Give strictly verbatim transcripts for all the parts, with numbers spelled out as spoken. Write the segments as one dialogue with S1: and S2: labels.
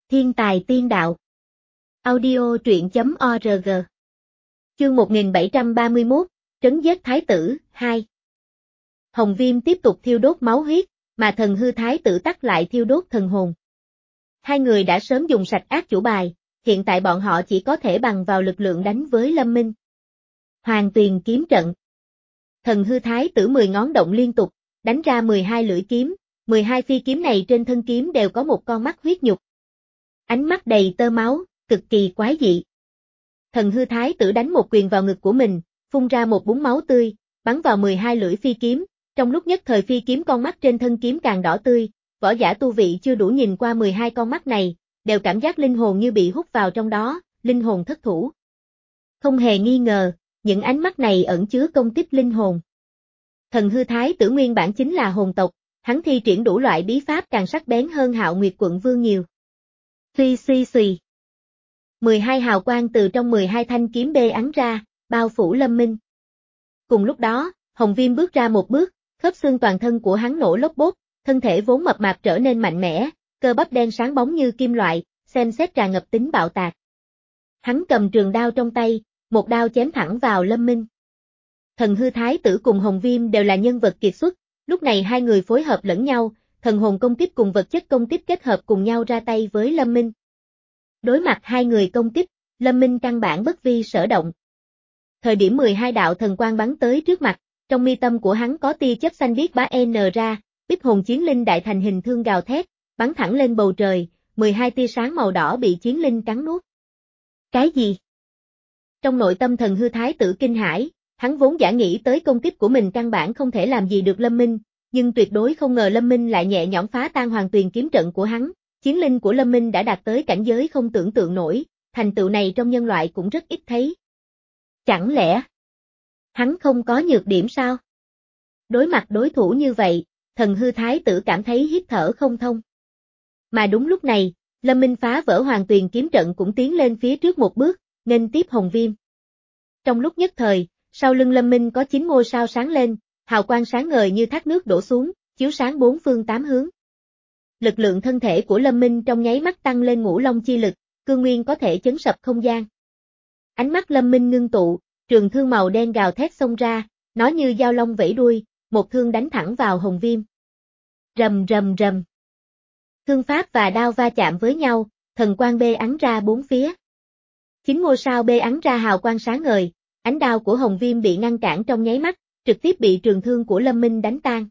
S1: Thiên tài tiên đạo. Audio truyện chấm org. Chương một nghìn bảy trăm ba mươi mốt, Trấn giết thái tử, hai. Hồng Viêm tiếp tục thiêu đốt máu huyết, mà thần hư thái tử tắc lại thiêu đốt thần hồn. Hai người đã sớm dùng sạch ác chủ bài, hiện tại bọn họ chỉ có thể bằng vào lực lượng đánh với Lâm Minh. Hoàng Tuyền kiếm trận. Thần hư thái tử mười ngón động liên tục, đánh ra mười hai lưỡi kiếm, mười hai phi kiếm này trên thân kiếm đều có một con mắt huyết nhục. Ánh mắt đầy tơ máu, cực kỳ quái dị. Thần hư thái tử đánh một quyền vào ngực của mình, phun ra một búng máu tươi, bắn vào mười hai lưỡi phi kiếm, trong lúc nhất thời phi kiếm con mắt trên thân kiếm càng đỏ tươi, võ giả tu vị chưa đủ nhìn qua mười hai con mắt này, đều cảm giác linh hồn như bị hút vào trong đó, linh hồn thất thủ. Không hề nghi ngờ, những ánh mắt này ẩn chứa công tích linh hồn. Thần hư thái tử nguyên bản chính là hồn tộc, hắn thi triển đủ loại bí pháp càng sắc bén hơn Hạo Nguyệt quận vương nhiều. Suy suy suy. mười hai hào quang từ trong mười hai thanh kiếm bê ắn ra, bao phủ Lâm Minh. Cùng lúc đó, Hồng Viêm bước ra một bước, khớp xương toàn thân của hắn nổ lốp bốp, thân thể vốn mập mạp trở nên mạnh mẽ, cơ bắp đen sáng bóng như kim loại, xem xét tràn ngập tính bạo tạc. Hắn cầm trường đao trong tay, một đao chém thẳng vào Lâm Minh. Thần hư thái tử cùng Hồng Viêm đều là nhân vật kiệt xuất, lúc này hai người phối hợp lẫn nhau, thần hồn công kích cùng vật chất công kích kết hợp cùng nhau ra tay với Lâm Minh. Đối mặt hai người công kích, Lâm Minh căn bản bất vi sở động. Thời điểm mười hai đạo thần quang bắn tới trước mặt, trong mi tâm của hắn có tia chớp xanh biếc bá n ra, bích hồn chiến linh đại thành hình thương gào thét, bắn thẳng lên bầu trời, mười hai tia sáng màu đỏ bị chiến linh cắn nuốt. Cái gì? Trong nội tâm thần hư thái tử kinh hãi, hắn vốn giả nghĩ tới công kích của mình căn bản không thể làm gì được Lâm Minh, nhưng tuyệt đối không ngờ Lâm Minh lại nhẹ nhõm phá tan Hoàng Tuyền kiếm trận của hắn. Chiến linh của Lâm Minh đã đạt tới cảnh giới không tưởng tượng nổi, thành tựu này trong nhân loại cũng rất ít thấy. Chẳng lẽ hắn không có nhược điểm sao? Đối mặt đối thủ như vậy, thần hư thái tử cảm thấy hít thở không thông. Mà đúng lúc này, Lâm Minh phá vỡ Hoàng Tuyền kiếm trận cũng tiến lên phía trước một bước, nghênh tiếp Hồng Viêm. Trong lúc nhất thời, sau lưng Lâm Minh có chín ngôi sao sáng lên, hào quang sáng ngời như thác nước đổ xuống, chiếu sáng bốn phương tám hướng. Lực lượng thân thể của Lâm Minh trong nháy mắt tăng lên ngũ long chi lực, cương nguyên có thể chấn sập không gian. Ánh mắt Lâm Minh ngưng tụ, trường thương màu đen gào thét xông ra, nó như dao long vẫy đuôi, một thương đánh thẳng vào Hồng Viêm. Rầm rầm rầm. Thương pháp và đao va chạm với nhau, thần quang bê ắn ra bốn phía. Chín ngôi sao bê ắn ra hào quang sáng ngời, ánh đao của Hồng Viêm bị ngăn cản trong nháy mắt, trực tiếp bị trường thương của Lâm Minh đánh tan.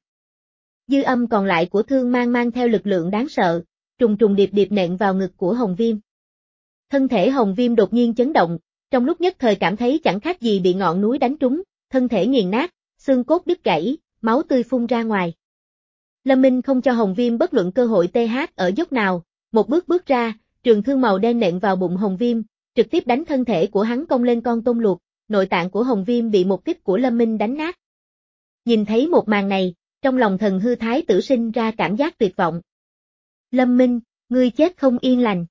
S1: Dư âm còn lại của thương mang mang theo lực lượng đáng sợ, trùng trùng điệp điệp nện vào ngực của Hồng Viêm. Thân thể Hồng Viêm đột nhiên chấn động, trong lúc nhất thời cảm thấy chẳng khác gì bị ngọn núi đánh trúng, thân thể nghiền nát, xương cốt đứt gãy, máu tươi phun ra ngoài. Lâm Minh không cho Hồng Viêm bất luận cơ hội tê hát ở dốc nào, một bước bước ra, trường thương màu đen nện vào bụng Hồng Viêm, trực tiếp đánh thân thể của hắn cong lên con tôm luộc, nội tạng của Hồng Viêm bị một kích của Lâm Minh đánh nát. Nhìn thấy một màn này, trong lòng thần hư thái tử sinh ra cảm giác tuyệt vọng. Lâm Minh, ngươi chết không yên lành.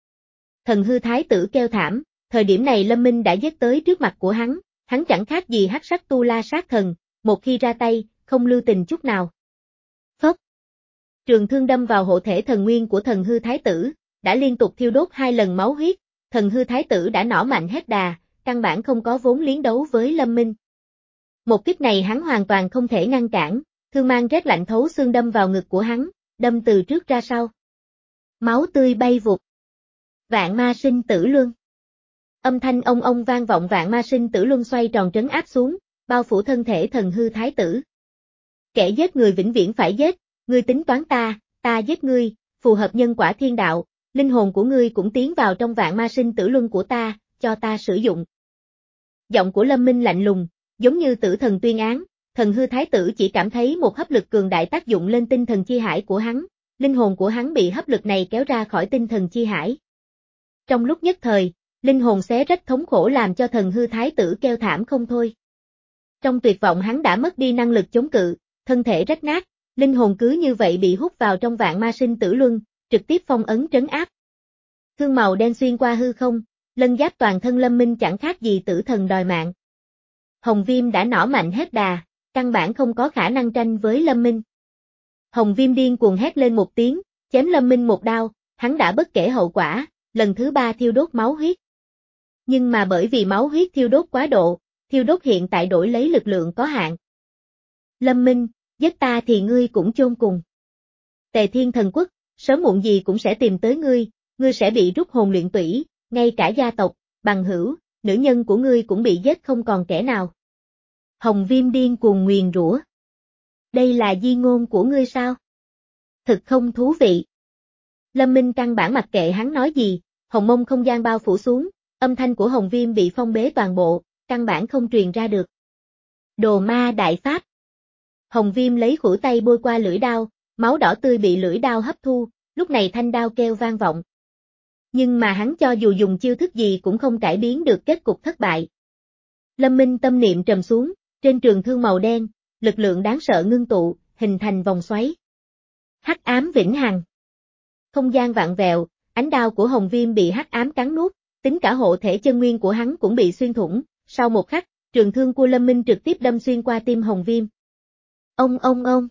S1: Thần hư thái tử kêu thảm, thời điểm này Lâm Minh đã giết tới trước mặt của hắn, hắn chẳng khác gì hắc sắc tu la sát thần, một khi ra tay, không lưu tình chút nào. Phốc. Trường thương đâm vào hộ thể thần nguyên của thần hư thái tử, đã liên tục thiêu đốt hai lần máu huyết, thần hư thái tử đã nỏ mạnh hết đà, căn bản không có vốn liếng đấu với Lâm Minh. Một kích này hắn hoàn toàn không thể ngăn cản. Thương mang rét lạnh thấu xương đâm vào ngực của hắn, đâm từ trước ra sau. Máu tươi bay vụt. Vạn ma sinh tử luân. Âm thanh ông ông vang vọng vạn ma sinh tử luân xoay tròn trấn áp xuống, bao phủ thân thể thần hư thái tử. Kẻ giết người vĩnh viễn phải giết, ngươi tính toán ta, ta giết ngươi, phù hợp nhân quả thiên đạo, linh hồn của ngươi cũng tiến vào trong vạn ma sinh tử luân của ta, cho ta sử dụng. Giọng của Lâm Minh lạnh lùng, giống như tử thần tuyên án. Thần hư thái tử chỉ cảm thấy một hấp lực cường đại tác dụng lên tinh thần chi hải của hắn, linh hồn của hắn bị hấp lực này kéo ra khỏi tinh thần chi hải. Trong lúc nhất thời, linh hồn xé rách thống khổ làm cho thần hư thái tử kêu thảm không thôi. Trong tuyệt vọng hắn đã mất đi năng lực chống cự, thân thể rách nát, linh hồn cứ như vậy bị hút vào trong vạn ma sinh tử luân, trực tiếp phong ấn trấn áp. Thương màu đen xuyên qua hư không, lân giáp toàn thân Lâm Minh chẳng khác gì tử thần đòi mạng. Hồng Viêm đã nỏ mạnh hết đà, căn bản không có khả năng tranh với Lâm Minh. Hồng Viêm điên cuồng hét lên một tiếng, chém Lâm Minh một đao, hắn đã bất kể hậu quả, lần thứ ba thiêu đốt máu huyết. Nhưng mà bởi vì máu huyết thiêu đốt quá độ, thiêu đốt hiện tại đổi lấy lực lượng có hạn. Lâm Minh, giết ta thì ngươi cũng chôn cùng. Tề Thiên Thần Quốc, sớm muộn gì cũng sẽ tìm tới ngươi, ngươi sẽ bị rút hồn luyện tủy, ngay cả gia tộc, bằng hữu, nữ nhân của ngươi cũng bị giết không còn kẻ nào. Hồng Viêm điên cuồng nguyền rủa. Đây là di ngôn của ngươi sao? Thực không thú vị. Lâm Minh căn bản mặc kệ hắn nói gì, hồng mông không gian bao phủ xuống, âm thanh của Hồng Viêm bị phong bế toàn bộ, căn bản không truyền ra được. Đồ ma đại pháp. Hồng Viêm lấy khuỷu tay bôi qua lưỡi đao, máu đỏ tươi bị lưỡi đao hấp thu, lúc này thanh đao kêu vang vọng. Nhưng mà hắn cho dù dùng chiêu thức gì cũng không cải biến được kết cục thất bại. Lâm Minh tâm niệm trầm xuống, trên trường thương màu đen, lực lượng đáng sợ ngưng tụ, hình thành vòng xoáy. Hắc ám vĩnh hằng. Không gian vạn vẹo, ánh đao của Hồng Viêm bị hắc ám cắn nuốt, tính cả hộ thể chân nguyên của hắn cũng bị xuyên thủng, sau một khắc, trường thương của Lâm Minh trực tiếp đâm xuyên qua tim Hồng Viêm. Ông ông ông.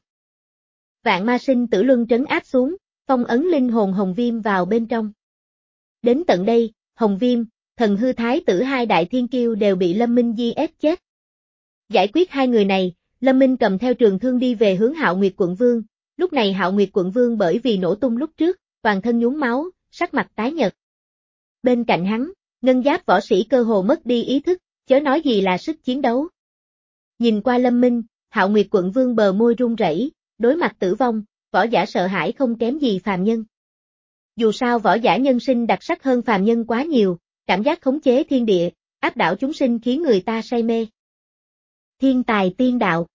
S1: Vạn ma sinh tử luân trấn áp xuống, phong ấn linh hồn Hồng Viêm vào bên trong. Đến tận đây, Hồng Viêm, thần hư thái tử hai đại thiên kiêu đều bị Lâm Minh di ép chết. Giải quyết hai người này, Lâm Minh cầm theo trường thương đi về hướng Hạo Nguyệt Quận Vương, lúc này Hạo Nguyệt Quận Vương bởi vì nổ tung lúc trước, toàn thân nhuốm máu, sắc mặt tái nhợt. Bên cạnh hắn, ngân giáp võ sĩ cơ hồ mất đi ý thức, chớ nói gì là sức chiến đấu. Nhìn qua Lâm Minh, Hạo Nguyệt Quận Vương bờ môi run rẩy, đối mặt tử vong, võ giả sợ hãi không kém gì phàm nhân. Dù sao võ giả nhân sinh đặc sắc hơn phàm nhân quá nhiều, cảm giác khống chế thiên địa, áp đảo chúng sinh khiến người ta say mê. Thiên tài tiên đạo.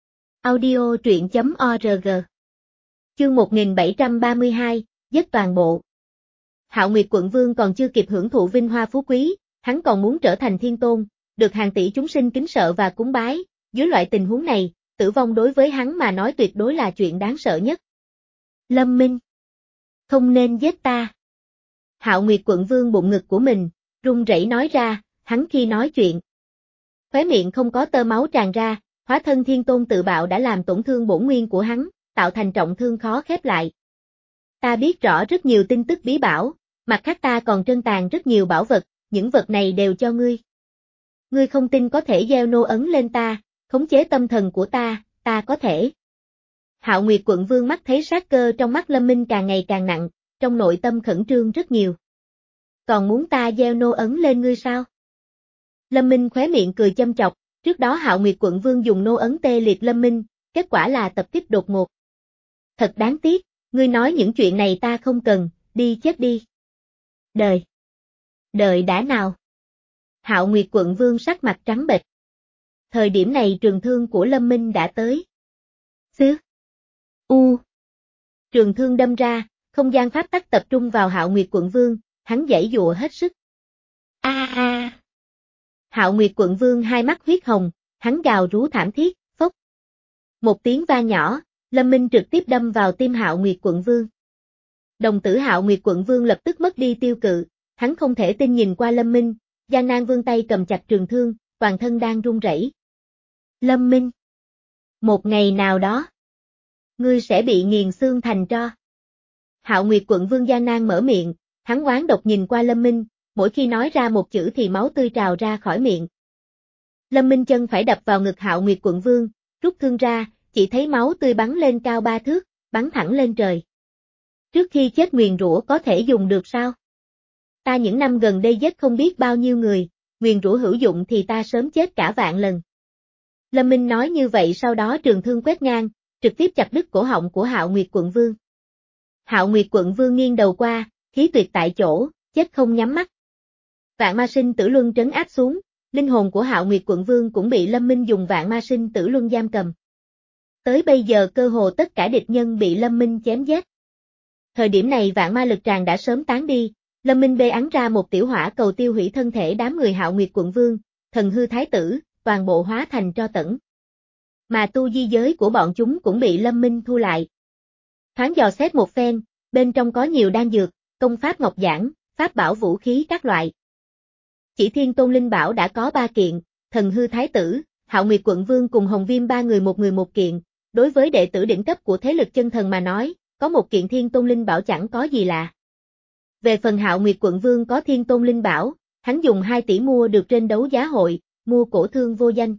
S1: Audio truyện chấm org. Chương một nghìn bảy trăm ba mươi hai, giết toàn bộ. Hạo Nguyệt Quận Vương còn chưa kịp hưởng thụ vinh hoa phú quý, hắn còn muốn trở thành thiên tôn, được hàng tỷ chúng sinh kính sợ và cúng bái, dưới loại tình huống này, tử vong đối với hắn mà nói tuyệt đối là chuyện đáng sợ nhất. Lâm Minh. Không nên giết ta. Hạo Nguyệt Quận Vương bụng ngực của mình, run rẩy nói ra, hắn khi nói chuyện. Khóe miệng không có tơ máu tràn ra, hóa thân thiên tôn tự bạo đã làm tổn thương bổn nguyên của hắn, tạo thành trọng thương khó khép lại. Ta biết rõ rất nhiều tin tức bí bảo, mặt khác ta còn trân tàng rất nhiều bảo vật, những vật này đều cho ngươi. Ngươi không tin có thể gieo nô ấn lên ta, khống chế tâm thần của ta, ta có thể. Hạo Nguyệt Quận Vương mắt thấy sát cơ trong mắt Lâm Minh càng ngày càng nặng, trong nội tâm khẩn trương rất nhiều. Còn muốn ta gieo nô ấn lên ngươi sao? Lâm Minh khóe miệng cười châm chọc, trước đó Hạo Nguyệt Quận Vương dùng nô ấn tê liệt Lâm Minh, kết quả là tập kích đột ngột. Thật đáng tiếc, ngươi nói những chuyện này ta không cần, đi chết đi. Đời. Đợi đã nào. Hạo Nguyệt Quận Vương sắc mặt trắng bệch. Thời điểm này trường thương của Lâm Minh đã tới. Xứ. U. Trường thương đâm ra, không gian pháp tắc tập trung vào Hạo Nguyệt Quận Vương, hắn giãy giụa hết sức. A a. Hạo Nguyệt Quận Vương hai mắt huyết hồng, hắn gào rú thảm thiết, phốc. Một tiếng va nhỏ, Lâm Minh trực tiếp đâm vào tim Hạo Nguyệt Quận Vương. Đồng tử Hạo Nguyệt Quận Vương lập tức mất đi tiêu cự, hắn không thể tin nhìn qua Lâm Minh, gian nan vươn tay cầm chặt trường thương, toàn thân đang run rẩy. Lâm Minh. Một ngày nào đó, ngươi sẽ bị nghiền xương thành tro. Hạo Nguyệt Quận Vương gian nan mở miệng, hắn oán độc nhìn qua Lâm Minh, mỗi khi nói ra một chữ thì máu tươi trào ra khỏi miệng. Lâm Minh chân phải đập vào ngực Hạo Nguyệt Quận Vương, rút thương ra, chỉ thấy máu tươi bắn lên cao ba thước, bắn thẳng lên trời. Trước khi chết nguyền rủa có thể dùng được sao? Ta những năm gần đây giết không biết bao nhiêu người, nguyền rủa hữu dụng thì ta sớm chết cả vạn lần. Lâm Minh nói như vậy sau đó trường thương quét ngang, trực tiếp chặt đứt cổ họng của Hạo Nguyệt Quận Vương. Hạo Nguyệt Quận Vương nghiêng đầu qua, khí tuyệt tại chỗ, chết không nhắm mắt. Vạn ma sinh tử luân trấn áp xuống, linh hồn của Hạo Nguyệt Quận Vương cũng bị Lâm Minh dùng vạn ma sinh tử luân giam cầm. Tới bây giờ cơ hồ tất cả địch nhân bị Lâm Minh chém giết. Thời điểm này vạn ma lực tràng đã sớm tán đi, Lâm Minh bê ắn ra một tiểu hỏa cầu tiêu hủy thân thể đám người Hạo Nguyệt Quận Vương, thần hư thái tử, toàn bộ hóa thành tro tẫn. Mà tu di giới của bọn chúng cũng bị Lâm Minh thu lại. Thoáng dò xét một phen, bên trong có nhiều đan dược, công pháp ngọc giản, pháp bảo vũ khí các loại. Chỉ Thiên Tôn Linh Bảo đã có ba kiện, thần hư thái tử, Hạo Nguyệt Quận Vương cùng Hồng Viêm ba người một người một kiện, đối với đệ tử đỉnh cấp của thế lực chân thần mà nói, có một kiện Thiên Tôn Linh Bảo chẳng có gì lạ. Về phần Hạo Nguyệt quận vương có Thiên Tôn Linh Bảo, hắn dùng hai tỷ mua được trên đấu giá hội, mua cổ thương vô danh.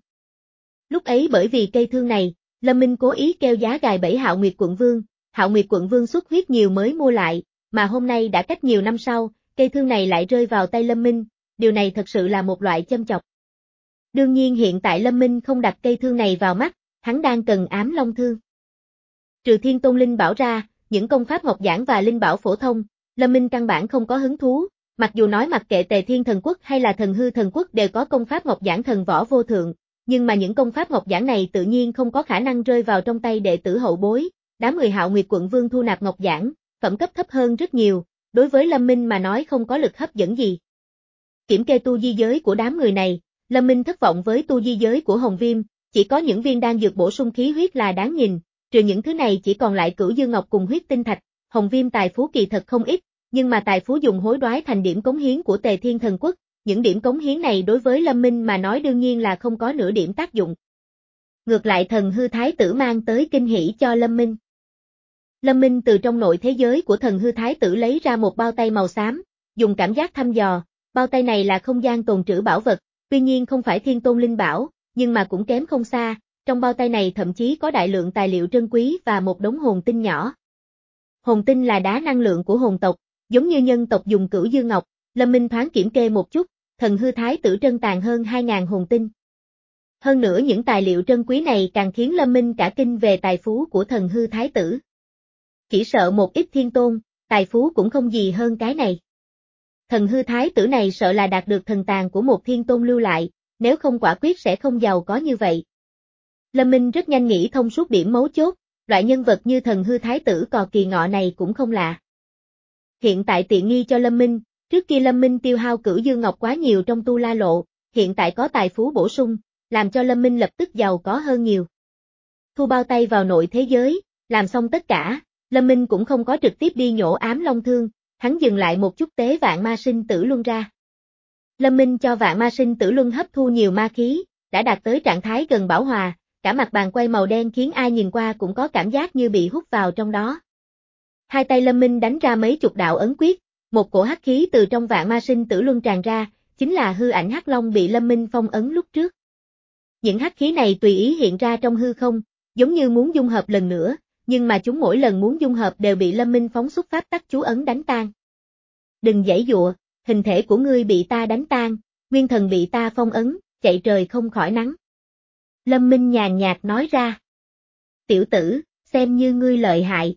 S1: Lúc ấy bởi vì cây thương này, Lâm Minh cố ý kêu giá gài bẫy Hạo Nguyệt quận vương, Hạo Nguyệt quận vương xuất huyết nhiều mới mua lại, mà hôm nay đã cách nhiều năm sau, cây thương này lại rơi vào tay Lâm Minh, điều này thật sự là một loại châm chọc. Đương nhiên hiện tại Lâm Minh không đặt cây thương này vào mắt, hắn đang cần ám long thương. Trừ Thiên Tôn Linh Bảo ra, những công pháp ngọc giản và linh bảo phổ thông, Lâm Minh căn bản không có hứng thú, mặc dù nói mặc kệ Tề Thiên Thần Quốc hay là Thần Hư Thần Quốc đều có công pháp ngọc giản thần võ vô thượng, nhưng mà những công pháp ngọc giản này tự nhiên không có khả năng rơi vào trong tay đệ tử hậu bối, đám người Hạo Nguyệt quận vương thu nạp ngọc giản, phẩm cấp thấp hơn rất nhiều, đối với Lâm Minh mà nói không có lực hấp dẫn gì. Kiểm kê tu di giới của đám người này, Lâm Minh thất vọng với tu di giới của Hồng Viêm, chỉ có những viên đan dược bổ sung khí huyết là đáng nhìn, trừ những thứ này chỉ còn lại Cửu Dương Ngọc cùng huyết tinh thạch, Hồng Viêm tài phú kỳ thật không ít, nhưng mà tài phú dùng hối đoái thành điểm cống hiến của Tề Thiên Thần Quốc, những điểm cống hiến này đối với Lâm Minh mà nói đương nhiên là không có nửa điểm tác dụng. Ngược lại Thần Hư Thái Tử mang tới kinh hỉ cho Lâm Minh. Lâm Minh từ trong nội thế giới của Thần Hư Thái Tử lấy ra một bao tay màu xám, dùng cảm giác thăm dò, bao tay này là không gian tồn trữ bảo vật, tuy nhiên không phải Thiên Tôn Linh Bảo, nhưng mà cũng kém không xa, trong bao tay này thậm chí có đại lượng tài liệu trân quý và một đống hồn tinh nhỏ. Hồn tinh là đá năng lượng của hồn tộc, giống như nhân tộc dùng Cửu Dương Ngọc, Lâm Minh thoáng kiểm kê một chút, Thần Hư Thái Tử trân tàng hơn hai nghìn hồn tinh. Hơn nữa những tài liệu trân quý này càng khiến Lâm Minh cả kinh về tài phú của Thần Hư Thái Tử. Chỉ sợ một ít thiên tôn, tài phú cũng không gì hơn cái này. Thần Hư Thái Tử này sợ là đạt được thần tàng của một thiên tôn lưu lại, nếu không quả quyết sẽ không giàu có như vậy. Lâm Minh rất nhanh nghĩ thông suốt điểm mấu chốt, loại nhân vật như Thần Hư Thái Tử Cò Kỳ Ngọ này cũng không lạ. Hiện tại tiện nghi cho Lâm Minh, trước kia Lâm Minh tiêu hao Cửu Dương Ngọc quá nhiều trong tu la lộ, hiện tại có tài phú bổ sung, làm cho Lâm Minh lập tức giàu có hơn nhiều. Thu bao tay vào nội thế giới, làm xong tất cả, Lâm Minh cũng không có trực tiếp đi nhổ ám long thương, hắn dừng lại một chút tế vạn ma sinh tử luân ra. Lâm Minh cho vạn ma sinh tử luân hấp thu nhiều ma khí, đã đạt tới trạng thái gần bảo hòa, cả mặt bàn quay màu đen khiến ai nhìn qua cũng có cảm giác như bị hút vào trong đó. Hai tay Lâm Minh đánh ra mấy chục đạo ấn quyết, một cổ hắc khí từ trong vạn ma sinh tử luân tràn ra, chính là hư ảnh hắc long bị Lâm Minh phong ấn lúc trước. Những hắc khí này tùy ý hiện ra trong hư không, giống như muốn dung hợp lần nữa, nhưng mà chúng mỗi lần muốn dung hợp đều bị Lâm Minh phóng xuất pháp tắc chú ấn đánh tan. Đừng giãy giụa, hình thể của ngươi bị ta đánh tan, nguyên thần bị ta phong ấn, chạy trời không khỏi nắng. Lâm Minh nhàn nhạt nói ra. Tiểu tử, xem như ngươi lợi hại.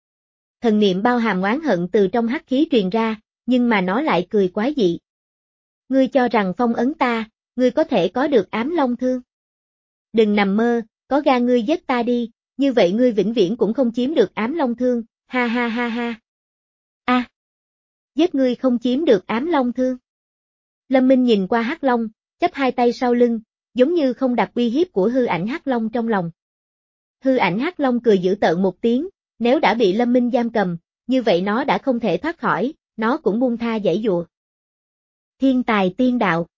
S1: Thần niệm bao hàm oán hận từ trong hắc khí truyền ra, nhưng mà nó lại cười quái dị. Ngươi cho rằng phong ấn ta, ngươi có thể có được ám long thương. Đừng nằm mơ, có gan ngươi giết ta đi, như vậy ngươi vĩnh viễn cũng không chiếm được ám long thương, ha ha ha ha. A, à, giết ngươi không chiếm được ám long thương. Lâm Minh nhìn qua hắc long, chắp hai tay sau lưng, giống như không đặt uy hiếp của hư ảnh hắc long trong lòng. Hư ảnh hắc long cười dữ tợn một tiếng, nếu đã bị Lâm Minh giam cầm, như vậy nó đã không thể thoát khỏi, nó cũng buông tha giãy giụa. Thiên tài tiên đạo.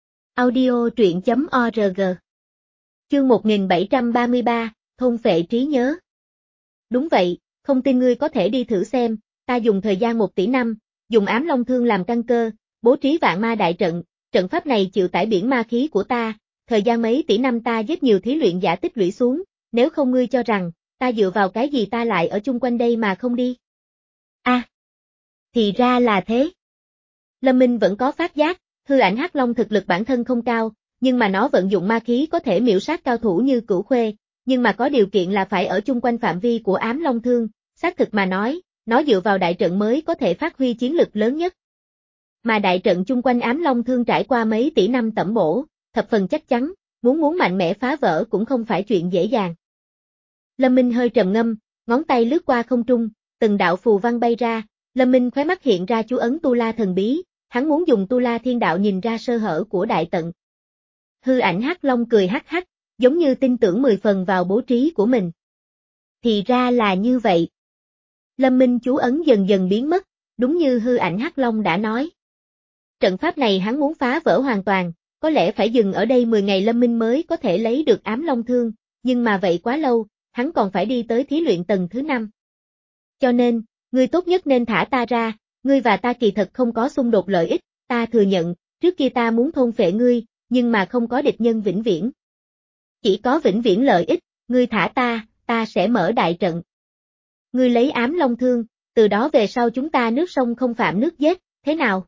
S1: Audio truyện chấm org. Chương một nghìn bảy trăm ba mươi ba, thôn phệ trí nhớ. Đúng vậy, không tin ngươi có thể đi thử xem, ta dùng thời gian một tỷ năm, dùng ám long thương làm căn cơ, bố trí vạn ma đại trận, trận pháp này chịu tải biển ma khí của ta, thời gian mấy tỷ năm ta giết nhiều thí luyện giả tích lũy xuống, nếu không ngươi cho rằng, ta dựa vào cái gì ta lại ở chung quanh đây mà không đi. A, à, thì ra là thế. Lâm Minh vẫn có phát giác, hư ảnh hắc long thực lực bản thân không cao, nhưng mà nó vận dụng ma khí có thể miểu sát cao thủ như Cửu Khuê, nhưng mà có điều kiện là phải ở chung quanh phạm vi của ám long thương, xác thực mà nói, nó dựa vào đại trận mới có thể phát huy chiến lực lớn nhất. Mà đại trận chung quanh ám long thương trải qua mấy tỷ năm tẩm bổ, thập phần chắc chắn, muốn muốn mạnh mẽ phá vỡ cũng không phải chuyện dễ dàng. Lâm Minh hơi trầm ngâm, ngón tay lướt qua không trung, từng đạo phù văn bay ra, Lâm Minh khóe mắt hiện ra chú ấn Tu La thần bí, hắn muốn dùng Tu La thiên đạo nhìn ra sơ hở của đại trận. Hư ảnh hắc long cười hắc hắc, giống như tin tưởng mười phần vào bố trí của mình. Thì ra là như vậy. Lâm Minh chú ấn dần dần biến mất, đúng như hư ảnh hắc long đã nói. Trận pháp này hắn muốn phá vỡ hoàn toàn, có lẽ phải dừng ở đây mười ngày Lâm Minh mới có thể lấy được ám long thương, nhưng mà vậy quá lâu, hắn còn phải đi tới thí luyện tầng thứ năm. Cho nên, ngươi tốt nhất nên thả ta ra, ngươi và ta kỳ thật không có xung đột lợi ích, ta thừa nhận, trước kia ta muốn thôn phệ ngươi, nhưng mà không có địch nhân vĩnh viễn. Chỉ có vĩnh viễn lợi ích, ngươi thả ta, ta sẽ mở đại trận. Ngươi lấy ám long thương, từ đó về sau chúng ta nước sông không phạm nước giếc, thế nào?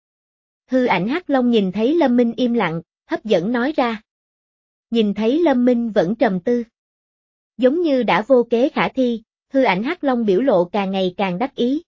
S1: Hư ảnh hắc long nhìn thấy Lâm Minh im lặng, hấp dẫn nói ra. Nhìn thấy Lâm Minh vẫn trầm tư. Giống như đã vô kế khả thi, hư ảnh hắc long biểu lộ càng ngày càng đắc ý.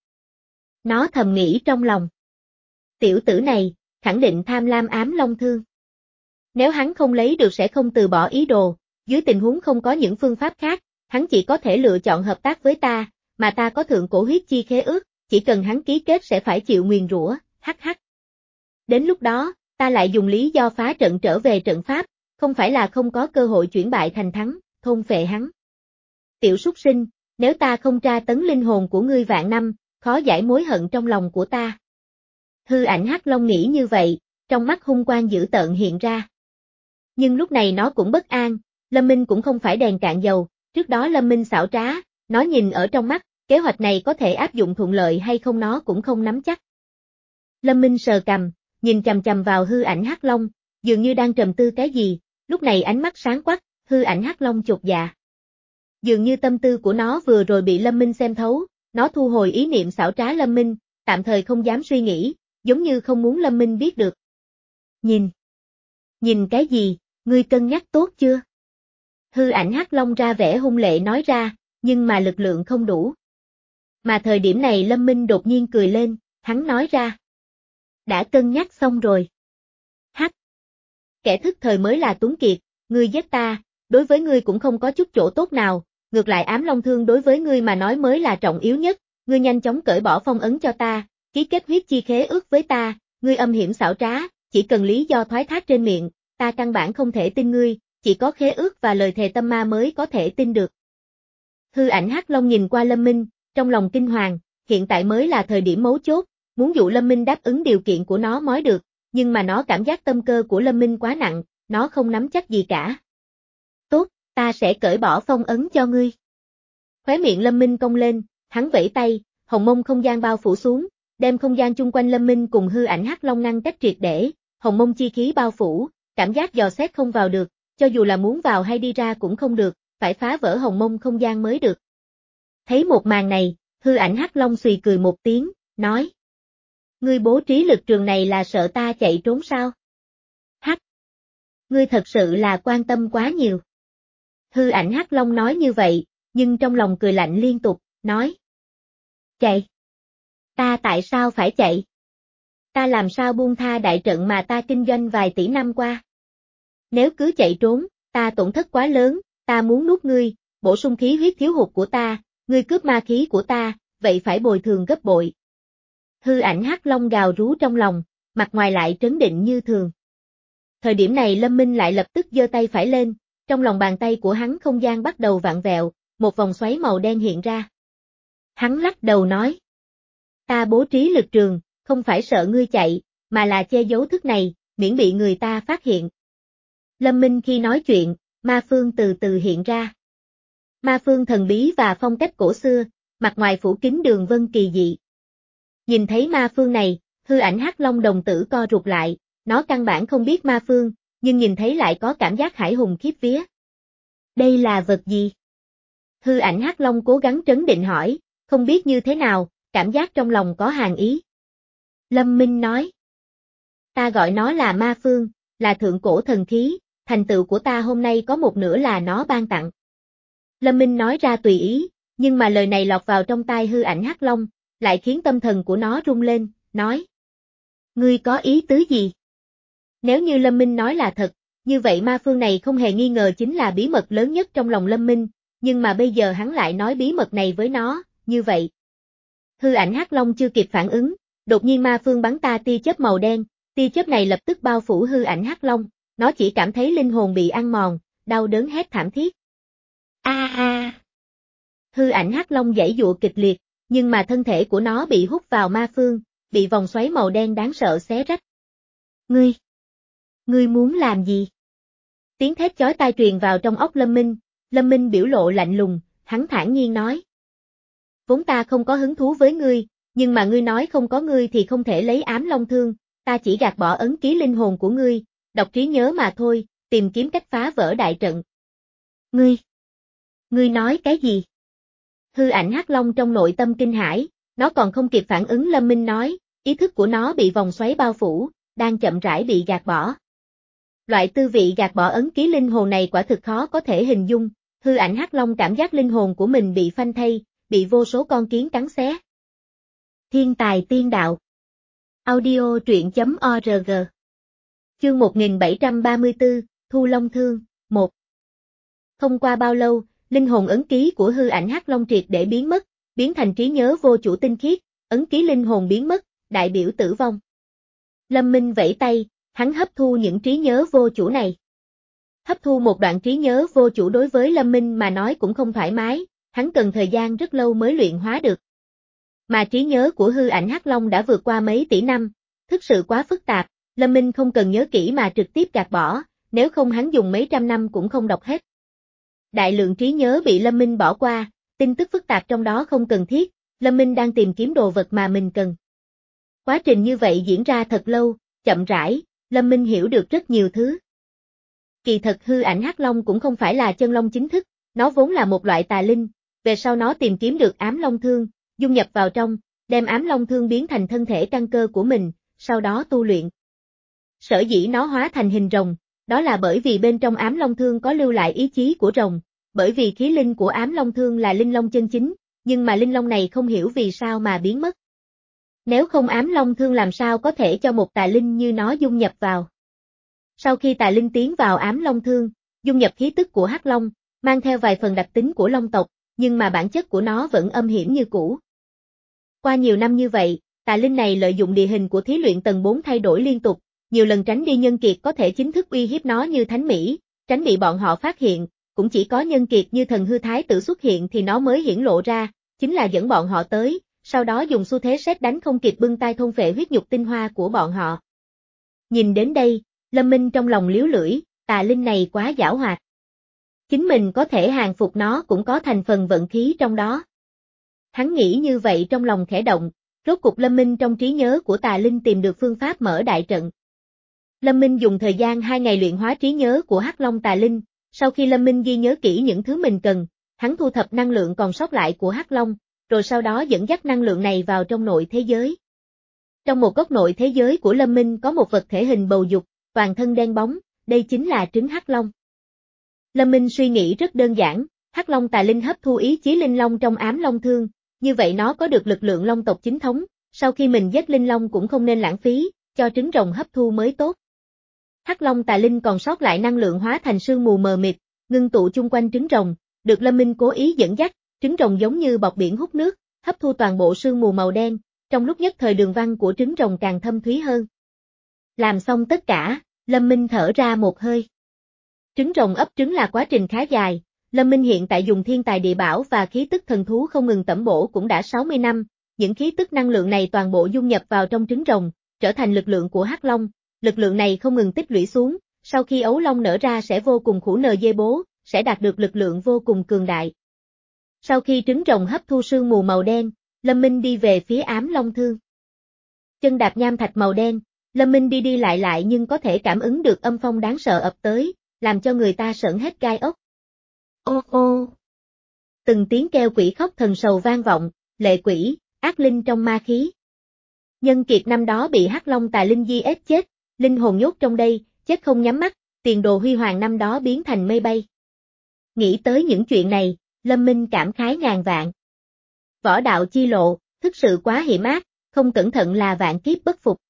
S1: Nó thầm nghĩ trong lòng. Tiểu tử này, khẳng định tham lam ám long thương. Nếu hắn không lấy được sẽ không từ bỏ ý đồ, dưới tình huống không có những phương pháp khác, hắn chỉ có thể lựa chọn hợp tác với ta, mà ta có thượng cổ huyết chi khế ước, chỉ cần hắn ký kết sẽ phải chịu nguyền rủa, hắc hắc. Đến lúc đó, ta lại dùng lý do phá trận trở về trận pháp, không phải là không có cơ hội chuyển bại thành thắng, thôn phệ hắn. Tiểu súc sinh, nếu ta không tra tấn linh hồn của ngươi vạn năm, khó giải mối hận trong lòng của ta. Hư ảnh hắc long nghĩ như vậy, trong mắt hung quang dữ tợn hiện ra. Nhưng lúc này nó cũng bất an, Lâm Minh cũng không phải đèn cạn dầu, trước đó Lâm Minh xảo trá, nó nhìn ở trong mắt, kế hoạch này có thể áp dụng thuận lợi hay không nó cũng không nắm chắc. Lâm Minh sờ cằm, nhìn chằm chằm vào hư ảnh hắc long, dường như đang trầm tư cái gì, lúc này ánh mắt sáng quắc, hư ảnh hắc long chột dạ. Dường như tâm tư của nó vừa rồi bị Lâm Minh xem thấu, nó thu hồi ý niệm xảo trá Lâm Minh, tạm thời không dám suy nghĩ, giống như không muốn Lâm Minh biết được. Nhìn. Nhìn cái gì, ngươi cân nhắc tốt chưa? Hư ảnh hắc long ra vẻ hung lệ nói ra, nhưng mà lực lượng không đủ. Mà thời điểm này Lâm Minh đột nhiên cười lên, hắn nói ra. Đã cân nhắc xong rồi. Hắc. Kẻ thức thời mới là tuấn kiệt, ngươi giết ta, đối với ngươi cũng không có chút chỗ tốt nào, ngược lại ám long thương đối với ngươi mà nói mới là trọng yếu nhất, ngươi nhanh chóng cởi bỏ phong ấn cho ta, ký kết huyết chi khế ước với ta, ngươi âm hiểm xảo trá, chỉ cần lý do thoái thác trên miệng, ta căn bản không thể tin ngươi, chỉ có khế ước và lời thề tâm ma mới có thể tin được. Hư ảnh hắc long nhìn qua Lâm Minh, trong lòng kinh hoàng, hiện tại mới là thời điểm mấu chốt, muốn dụ Lâm Minh đáp ứng điều kiện của nó mới được, nhưng mà nó cảm giác tâm cơ của Lâm Minh quá nặng, nó không nắm chắc gì cả. Tốt, ta sẽ cởi bỏ phong ấn cho ngươi. Khóe miệng Lâm Minh cong lên, hắn vẫy tay, hồng mông không gian bao phủ xuống, đem không gian chung quanh Lâm Minh cùng hư ảnh hắc long ngăn cách triệt để, hồng mông chi khí bao phủ, cảm giác dò xét không vào được, cho dù là muốn vào hay đi ra cũng không được, phải phá vỡ hồng mông không gian mới được. Thấy một màn này, hư ảnh hắc long xùy cười một tiếng, nói. Ngươi bố trí lực trường này là sợ ta chạy trốn sao? Hắc. Ngươi thật sự là quan tâm quá nhiều. Hư ảnh hắc long nói như vậy, nhưng trong lòng cười lạnh liên tục, nói. Chạy. Ta tại sao phải chạy? Ta làm sao buông tha đại trận mà ta kinh doanh vài tỷ năm qua? Nếu cứ chạy trốn, ta tổn thất quá lớn, ta muốn nuốt ngươi, bổ sung khí huyết thiếu hụt của ta, ngươi cướp ma khí của ta, vậy phải bồi thường gấp bội. Hư ảnh hắc long gào rú trong lòng, mặt ngoài lại trấn định như thường. Thời điểm này Lâm Minh lại lập tức giơ tay phải lên, trong lòng bàn tay của hắn không gian bắt đầu vặn vẹo, một vòng xoáy màu đen hiện ra. Hắn lắc đầu nói. Ta bố trí lực trường, không phải sợ ngươi chạy, mà là che giấu thức này, miễn bị người ta phát hiện. Lâm Minh khi nói chuyện, ma phương từ từ hiện ra. Ma phương thần bí và phong cách cổ xưa, mặt ngoài phủ kín đường vân kỳ dị. Nhìn thấy ma phương này, hư ảnh hắc long đồng tử co rụt lại, nó căn bản không biết ma phương, nhưng nhìn thấy lại có cảm giác hải hùng khiếp vía. Đây là vật gì? Hư ảnh hắc long cố gắng trấn định hỏi, không biết như thế nào, cảm giác trong lòng có hàn ý. Lâm Minh nói. Ta gọi nó là ma phương, là thượng cổ thần khí, thành tựu của ta hôm nay có một nửa là nó ban tặng. Lâm Minh nói ra tùy ý, nhưng mà lời này lọt vào trong tai hư ảnh hắc long, lại khiến tâm thần của nó rung lên, nói. Ngươi có ý tứ gì? Nếu như Lâm Minh nói là thật, như vậy ma phương này không hề nghi ngờ chính là bí mật lớn nhất trong lòng Lâm Minh, nhưng mà bây giờ hắn lại nói bí mật này với nó, như vậy. Hư ảnh hắc long chưa kịp phản ứng, đột nhiên ma phương bắn ta tia chớp màu đen, tia chớp này lập tức bao phủ hư ảnh hắc long, nó chỉ cảm thấy linh hồn bị ăn mòn, đau đớn hét thảm thiết. A a. Hư ảnh hắc long giãy giụa kịch liệt, nhưng mà thân thể của nó bị hút vào ma phương, bị vòng xoáy màu đen đáng sợ xé rách. Ngươi! Ngươi muốn làm gì? Tiếng thét chói tai truyền vào trong óc Lâm Minh, Lâm Minh biểu lộ lạnh lùng, hắn thản nhiên nói. Vốn ta không có hứng thú với ngươi, nhưng mà ngươi nói không có ngươi thì không thể lấy ám long thương, ta chỉ gạt bỏ ấn ký linh hồn của ngươi, đọc trí nhớ mà thôi, tìm kiếm cách phá vỡ đại trận. Ngươi, ngươi nói cái gì? Hư ảnh hắc long trong nội tâm kinh hãi, nó còn không kịp phản ứng Lâm Minh nói, ý thức của nó bị vòng xoáy bao phủ, đang chậm rãi bị gạt bỏ. Loại tư vị gạt bỏ ấn ký linh hồn này quả thực khó có thể hình dung, hư ảnh hắc long cảm giác linh hồn của mình bị phanh thây, bị vô số con kiến cắn xé. Thiên tài tiên đạo. Audio truyện chấm org. Chương một nghìn bảy trăm ba mươi tư, Thu Long Thương, một. Không qua bao lâu, linh hồn ấn ký của hư ảnh hắc long triệt để biến mất, biến thành trí nhớ vô chủ tinh khiết, ấn ký linh hồn biến mất, đại biểu tử vong. Lâm Minh vẫy tay, hắn hấp thu những trí nhớ vô chủ này. Hấp thu một đoạn trí nhớ vô chủ đối với Lâm Minh mà nói cũng không thoải mái, hắn cần thời gian rất lâu mới luyện hóa được. Mà trí nhớ của hư ảnh hắc long đã vượt qua mấy tỷ năm, thực sự quá phức tạp, Lâm Minh không cần nhớ kỹ mà trực tiếp gạt bỏ, nếu không hắn dùng mấy trăm năm cũng không đọc hết. Đại lượng trí nhớ bị Lâm Minh bỏ qua, tin tức phức tạp trong đó không cần thiết, Lâm Minh đang tìm kiếm đồ vật mà mình cần. Quá trình như vậy diễn ra thật lâu, chậm rãi, Lâm Minh hiểu được rất nhiều thứ. Kỳ thật hư ảnh hắc long cũng không phải là chân long chính thức, nó vốn là một loại tà linh, về sau nó tìm kiếm được ám long thương, dung nhập vào trong, đem ám long thương biến thành thân thể căn cơ của mình, sau đó tu luyện. Sở dĩ nó hóa thành hình rồng, đó là bởi vì bên trong ám long thương có lưu lại ý chí của rồng, bởi vì khí linh của ám long thương là linh long chân chính, nhưng mà linh long này không hiểu vì sao mà biến mất. Nếu không ám long thương làm sao có thể cho một tà linh như nó dung nhập vào. Sau khi tà linh tiến vào ám long thương, dung nhập khí tức của hắc long, mang theo vài phần đặc tính của long tộc, nhưng mà bản chất của nó vẫn âm hiểm như cũ. Qua nhiều năm như vậy, tà linh này lợi dụng địa hình của thí luyện tầng bốn thay đổi liên tục, nhiều lần tránh đi nhân kiệt có thể chính thức uy hiếp nó như thánh mỹ, tránh bị bọn họ phát hiện, cũng chỉ có nhân kiệt như thần hư thái tử xuất hiện thì nó mới hiển lộ ra, chính là dẫn bọn họ tới, sau đó dùng xu thế sét đánh không kịp bưng tay thôn phệ huyết nhục tinh hoa của bọn họ. Nhìn đến đây, Lâm Minh trong lòng liếu lưỡi, tà linh này quá giảo hoạt. Chính mình có thể hàng phục nó cũng có thành phần vận khí trong đó. Hắn nghĩ như vậy trong lòng khẽ động, rốt cục Lâm Minh trong trí nhớ của tà linh tìm được phương pháp mở đại trận. Lâm Minh dùng thời gian hai ngày luyện hóa trí nhớ của hắc long tà linh, sau khi Lâm Minh ghi nhớ kỹ những thứ mình cần, hắn thu thập năng lượng còn sót lại của hắc long, rồi sau đó dẫn dắt năng lượng này vào trong nội thế giới. Trong một góc nội thế giới của Lâm Minh có một vật thể hình bầu dục, toàn thân đen bóng, đây chính là trứng hắc long. Lâm Minh suy nghĩ rất đơn giản, hắc long tà linh hấp thu ý chí linh long trong ám long thương, như vậy nó có được lực lượng long tộc chính thống, sau khi mình giết linh long cũng không nên lãng phí, cho trứng rồng hấp thu mới tốt. Hắc long tà linh còn sót lại năng lượng hóa thành sương mù mờ mịt, ngưng tụ chung quanh trứng rồng, được Lâm Minh cố ý dẫn dắt, trứng rồng giống như bọt biển hút nước, hấp thu toàn bộ sương mù màu đen, trong lúc nhất thời đường văn của trứng rồng càng thâm thúy hơn. Làm xong tất cả, Lâm Minh thở ra một hơi. Trứng rồng ấp trứng là quá trình khá dài, Lâm Minh hiện tại dùng thiên tài địa bảo và khí tức thần thú không ngừng tẩm bổ cũng đã sáu mươi năm, những khí tức năng lượng này toàn bộ dung nhập vào trong trứng rồng, trở thành lực lượng của hắc long, lực lượng này không ngừng tích lũy xuống, sau khi ấu long nở ra sẽ vô cùng khủng nờ dê bố, sẽ đạt được lực lượng vô cùng cường đại. Sau khi trứng rồng hấp thu sương mù màu đen, Lâm Minh đi về phía ám long thương. Chân đạp nham thạch màu đen, Lâm Minh đi đi lại lại nhưng có thể cảm ứng được âm phong đáng sợ ập tới, làm cho người ta sởn hết gai ốc. Ô ô! Từng tiếng kêu quỷ khóc thần sầu vang vọng, lệ quỷ, ác linh trong ma khí. Nhân kiệt năm đó bị hắc long tà linh di ép chết, linh hồn nhốt trong đây, chết không nhắm mắt, tiền đồ huy hoàng năm đó biến thành mây bay. Nghĩ tới những chuyện này, Lâm Minh cảm khái ngàn vạn. Võ đạo chi lộ, thực sự quá hiểm ác, không cẩn thận là vạn kiếp bất phục.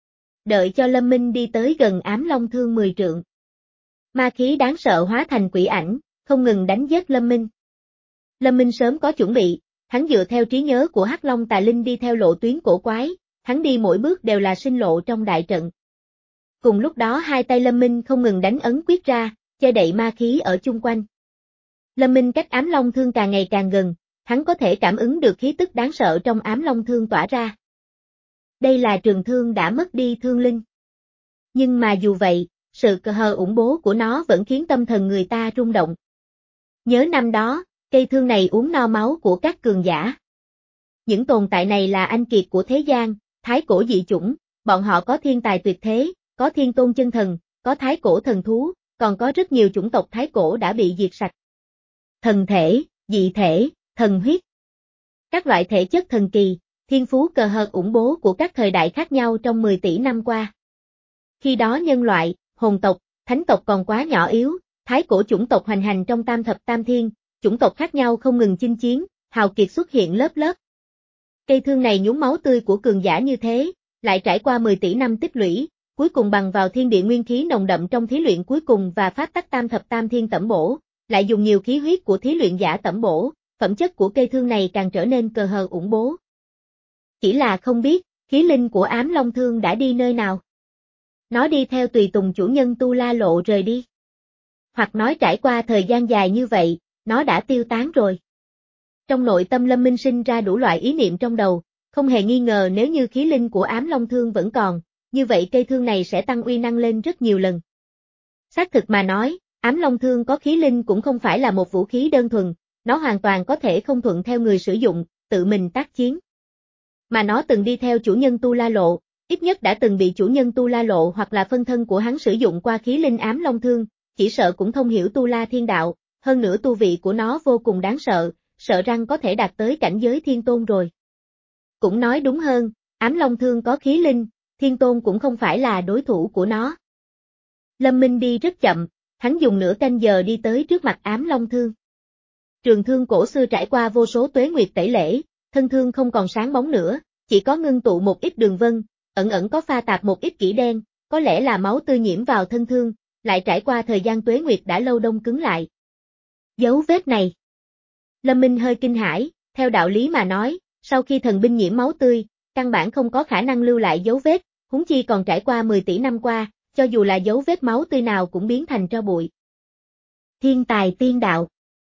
S1: Đợi cho Lâm Minh đi tới gần ám long thương mười trượng. Ma khí đáng sợ hóa thành quỷ ảnh, không ngừng đánh giết Lâm Minh. Lâm Minh sớm có chuẩn bị, hắn dựa theo trí nhớ của hắc long tà linh đi theo lộ tuyến cổ quái, hắn đi mỗi bước đều là sinh lộ trong đại trận. Cùng lúc đó hai tay Lâm Minh không ngừng đánh ấn quyết ra, che đậy ma khí ở chung quanh. Lâm Minh cách ám long thương càng ngày càng gần, hắn có thể cảm ứng được khí tức đáng sợ trong ám long thương tỏa ra. Đây là trường thương đã mất đi thương linh. Nhưng mà dù vậy, sự cờ hờ ủng bố của nó vẫn khiến tâm thần người ta rung động. Nhớ năm đó, cây thương này uống no máu của các cường giả. Những tồn tại này là anh kiệt của thế gian, thái cổ dị chủng, bọn họ có thiên tài tuyệt thế, có thiên tôn chân thần, có thái cổ thần thú, còn có rất nhiều chủng tộc thái cổ đã bị diệt sạch. Thần thể, dị thể, thần huyết. Các loại thể chất thần kỳ, thiên phú cờ hợt ủng bố của các thời đại khác nhau trong mười tỷ năm qua. Khi đó nhân loại, hồn tộc, thánh tộc còn quá nhỏ yếu, thái cổ chủng tộc hoành hành trong tam thập tam thiên, chủng tộc khác nhau không ngừng chinh chiến, hào kiệt xuất hiện lớp lớp. Cây thương này nhúng máu tươi của cường giả như thế, lại trải qua mười tỷ năm tích lũy, cuối cùng bằng vào thiên địa nguyên khí nồng đậm trong thí luyện cuối cùng và pháp tắc tam thập tam thiên tẩm bổ, lại dùng nhiều khí huyết của thí luyện giả tẩm bổ, phẩm chất của cây thương này càng trở nên cờ hờ ủng bố. Chỉ là không biết, khí linh của ám long thương đã đi nơi nào. Nó đi theo tùy tùng chủ nhân Tu La Lộ rời đi. Hoặc nói trải qua thời gian dài như vậy, nó đã tiêu tán rồi. Trong nội tâm Lâm Minh sinh ra đủ loại ý niệm trong đầu, không hề nghi ngờ nếu như khí linh của ám long thương vẫn còn, như vậy cây thương này sẽ tăng uy năng lên rất nhiều lần. Xác thực mà nói, ám long thương có khí linh cũng không phải là một vũ khí đơn thuần, nó hoàn toàn có thể không thuận theo người sử dụng, tự mình tác chiến. Mà nó từng đi theo chủ nhân Tu La Lộ, ít nhất đã từng bị chủ nhân Tu La Lộ hoặc là phân thân của hắn sử dụng qua khí linh ám long thương, chỉ sợ cũng thông hiểu Tu La Thiên Đạo, hơn nữa tu vị của nó vô cùng đáng sợ, sợ rằng có thể đạt tới cảnh giới thiên tôn rồi. Cũng nói đúng hơn, ám long thương có khí linh, thiên tôn cũng không phải là đối thủ của nó. Lâm Minh đi rất chậm, hắn dùng nửa canh giờ đi tới trước mặt ám long thương. Trường thương cổ xưa trải qua vô số tuế nguyệt tẩy lễ, thân thương không còn sáng bóng nữa, chỉ có ngưng tụ một ít đường vân, ẩn ẩn có pha tạp một ít kỹ đen, có lẽ là máu tươi nhiễm vào thân thương, lại trải qua thời gian tuế nguyệt đã lâu đông cứng lại. Dấu vết này. Lâm Minh hơi kinh hãi, theo đạo lý mà nói, sau khi thần binh nhiễm máu tươi, căn bản không có khả năng lưu lại dấu vết, huống chi còn trải qua mười tỷ năm qua, cho dù là dấu vết máu tươi nào cũng biến thành tro bụi. Thiên tài tiên đạo.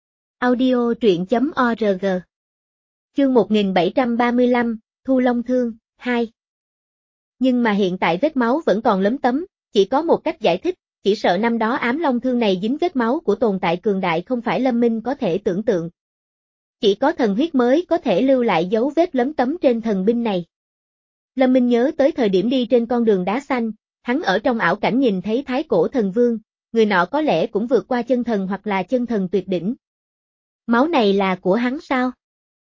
S1: Audio truyện chấm org. Chương một nghìn bảy trăm ba mươi lăm, Thu Long Thương, hai. Nhưng mà hiện tại vết máu vẫn còn lấm tấm, chỉ có một cách giải thích, chỉ sợ năm đó ám long thương này dính vết máu của tồn tại cường đại không phải Lâm Minh có thể tưởng tượng. Chỉ có thần huyết mới có thể lưu lại dấu vết lấm tấm trên thần binh này. Lâm Minh nhớ tới thời điểm đi trên con đường đá xanh, hắn ở trong ảo cảnh nhìn thấy thái cổ thần vương, người nọ có lẽ cũng vượt qua chân thần hoặc là chân thần tuyệt đỉnh. Máu này là của hắn sao?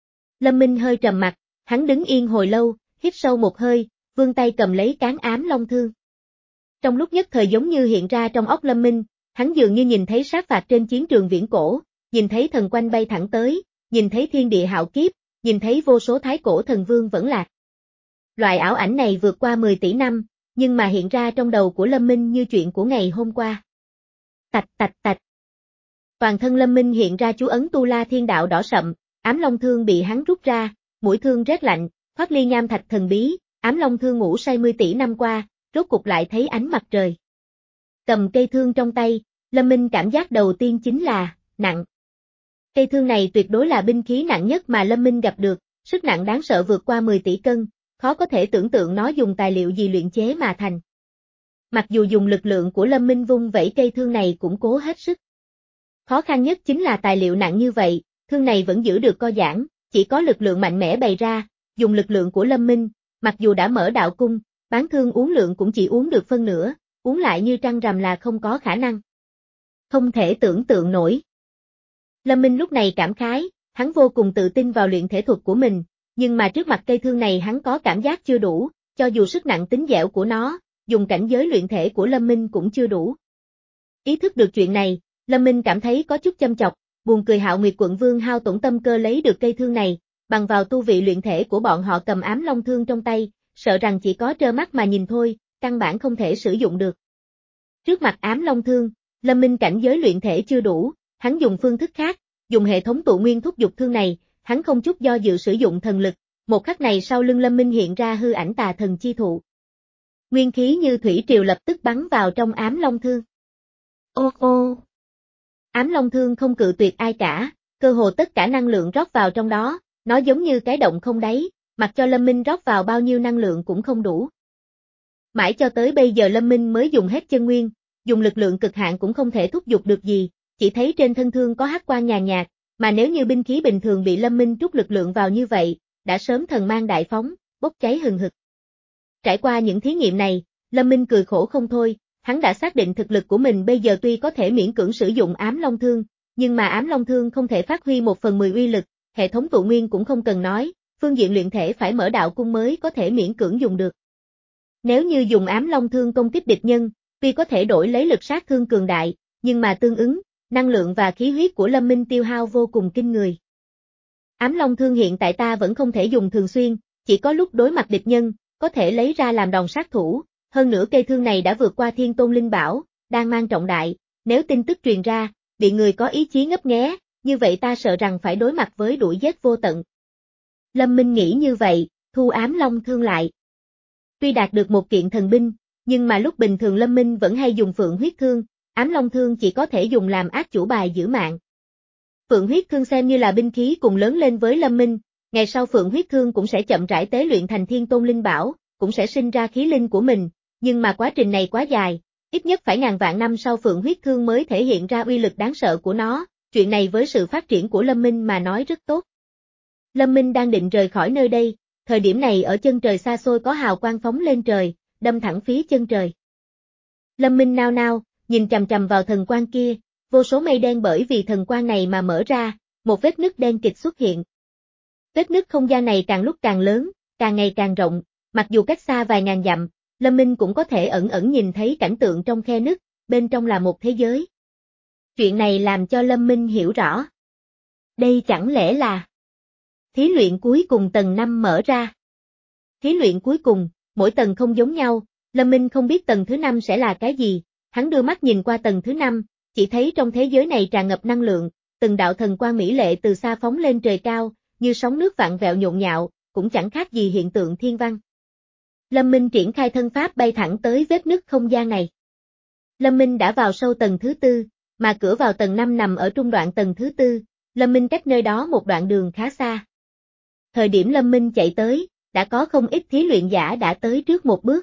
S1: Lâm Minh hơi trầm mặt, hắn đứng yên hồi lâu, hít sâu một hơi, vươn tay cầm lấy cán ám long thương. Trong lúc nhất thời giống như hiện ra trong óc Lâm Minh, hắn dường như nhìn thấy sát phạt trên chiến trường viễn cổ, nhìn thấy thần quanh bay thẳng tới, nhìn thấy thiên địa hạo kiếp, nhìn thấy vô số thái cổ thần vương vẫn lạc. Loại ảo ảnh này vượt qua mười tỷ năm, nhưng mà hiện ra trong đầu của Lâm Minh như chuyện của ngày hôm qua. Tạch tạch tạch. Toàn thân Lâm Minh hiện ra chú ấn Tu La Thiên Đạo đỏ sậm, ám long thương bị hắn rút ra, mũi thương rét lạnh, thoát ly nham thạch thần bí, ám long thương ngủ say mươi tỷ năm qua, rốt cục lại thấy ánh mặt trời. Cầm cây thương trong tay, Lâm Minh cảm giác đầu tiên chính là, nặng. Cây thương này tuyệt đối là binh khí nặng nhất mà Lâm Minh gặp được, sức nặng đáng sợ vượt qua mười tỷ cân, khó có thể tưởng tượng nó dùng tài liệu gì luyện chế mà thành. Mặc dù dùng lực lượng của Lâm Minh vung vẩy cây thương này cũng cố hết sức. Khó khăn nhất chính là tài liệu nặng như vậy, thương này vẫn giữ được co giãn, chỉ có lực lượng mạnh mẽ bày ra, dùng lực lượng của Lâm Minh, mặc dù đã mở đạo cung, bán thương uống lượng cũng chỉ uống được phân nửa, uống lại như trăng rằm là không có khả năng. Không thể tưởng tượng nổi. Lâm Minh lúc này cảm khái, hắn vô cùng tự tin vào luyện thể thuật của mình, nhưng mà trước mặt cây thương này hắn có cảm giác chưa đủ, cho dù sức nặng tính dẻo của nó, dùng cảnh giới luyện thể của Lâm Minh cũng chưa đủ. Ý thức được chuyện này, Lâm Minh cảm thấy có chút châm chọc, buồn cười Hạo Nguyệt quận vương hao tổn tâm cơ lấy được cây thương này, bằng vào tu vị luyện thể của bọn họ cầm ám long thương trong tay, sợ rằng chỉ có trơ mắt mà nhìn thôi, căn bản không thể sử dụng được. Trước mặt ám long thương, Lâm Minh cảnh giới luyện thể chưa đủ, hắn dùng phương thức khác, dùng hệ thống tụ nguyên thúc dục thương này, hắn không chút do dự sử dụng thần lực, một khắc này sau lưng Lâm Minh hiện ra hư ảnh tà thần chi thụ. Nguyên khí như thủy triều lập tức bắn vào trong ám long thương. Ô ô! Ám long thương không cự tuyệt ai cả, cơ hồ tất cả năng lượng rót vào trong đó, nó giống như cái động không đáy, mặc cho Lâm Minh rót vào bao nhiêu năng lượng cũng không đủ. Mãi cho tới bây giờ Lâm Minh mới dùng hết chân nguyên, dùng lực lượng cực hạn cũng không thể thúc giục được gì, chỉ thấy trên thân thương có hắc quang nhàn nhạt, mà nếu như binh khí bình thường bị Lâm Minh trút lực lượng vào như vậy, đã sớm thần mang đại phóng, bốc cháy hừng hực. Trải qua những thí nghiệm này, Lâm Minh cười khổ không thôi, hắn đã xác định thực lực của mình bây giờ tuy có thể miễn cưỡng sử dụng ám long thương, nhưng mà ám long thương không thể phát huy một phần mười uy lực, hệ thống tụ nguyên cũng không cần nói, phương diện luyện thể phải mở đạo cung mới có thể miễn cưỡng dùng được. Nếu như dùng ám long thương công kích địch nhân, tuy có thể đổi lấy lực sát thương cường đại, nhưng mà tương ứng, năng lượng và khí huyết của Lâm Minh tiêu hao vô cùng kinh người. Ám long thương hiện tại ta vẫn không thể dùng thường xuyên, chỉ có lúc đối mặt địch nhân, có thể lấy ra làm đòn sát thủ, hơn nữa cây thương này đã vượt qua thiên tôn linh bảo, đang mang trọng đại, nếu tin tức truyền ra, bị người có ý chí ngấp nghé, như vậy ta sợ rằng phải đối mặt với đuổi giết vô tận. Lâm Minh nghĩ như vậy, thu ám long thương lại. Tuy đạt được một kiện thần binh, nhưng mà lúc bình thường Lâm Minh vẫn hay dùng phượng huyết thương, ám long thương chỉ có thể dùng làm ác chủ bài giữ mạng. Phượng huyết thương xem như là binh khí cùng lớn lên với Lâm Minh, ngày sau phượng huyết thương cũng sẽ chậm rãi tế luyện thành thiên tôn linh bảo, cũng sẽ sinh ra khí linh của mình, nhưng mà quá trình này quá dài, ít nhất phải ngàn vạn năm sau phượng huyết thương mới thể hiện ra uy lực đáng sợ của nó, chuyện này với sự phát triển của Lâm Minh mà nói rất tốt. Lâm Minh đang định rời khỏi nơi đây, thời điểm này ở chân trời xa xôi có hào quang phóng lên trời, đâm thẳng phía chân trời. Lâm Minh nao nao, nhìn chằm chằm vào thần quang kia, vô số mây đen bởi vì thần quang này mà mở ra, một vết nứt đen kịt xuất hiện. Vết nứt không gian này càng lúc càng lớn, càng ngày càng rộng, mặc dù cách xa vài ngàn dặm, Lâm Minh cũng có thể ẩn ẩn nhìn thấy cảnh tượng trong khe nứt, bên trong là một thế giới. Chuyện này làm cho Lâm Minh hiểu rõ. Đây chẳng lẽ là thí luyện cuối cùng tầng năm mở ra. Thí luyện cuối cùng, mỗi tầng không giống nhau, Lâm Minh không biết tầng thứ năm sẽ là cái gì, hắn đưa mắt nhìn qua tầng thứ năm, chỉ thấy trong thế giới này tràn ngập năng lượng, từng đạo thần quang mỹ lệ từ xa phóng lên trời cao, như sóng nước vạn vẹo nhộn nhạo, cũng chẳng khác gì hiện tượng thiên văn. Lâm Minh triển khai thân pháp bay thẳng tới vết nứt không gian này. Lâm Minh đã vào sâu tầng thứ tư, mà cửa vào tầng năm nằm ở trung đoạn tầng thứ tư, Lâm Minh cách nơi đó một đoạn đường khá xa. Thời điểm Lâm Minh chạy tới, đã có không ít thí luyện giả đã tới trước một bước.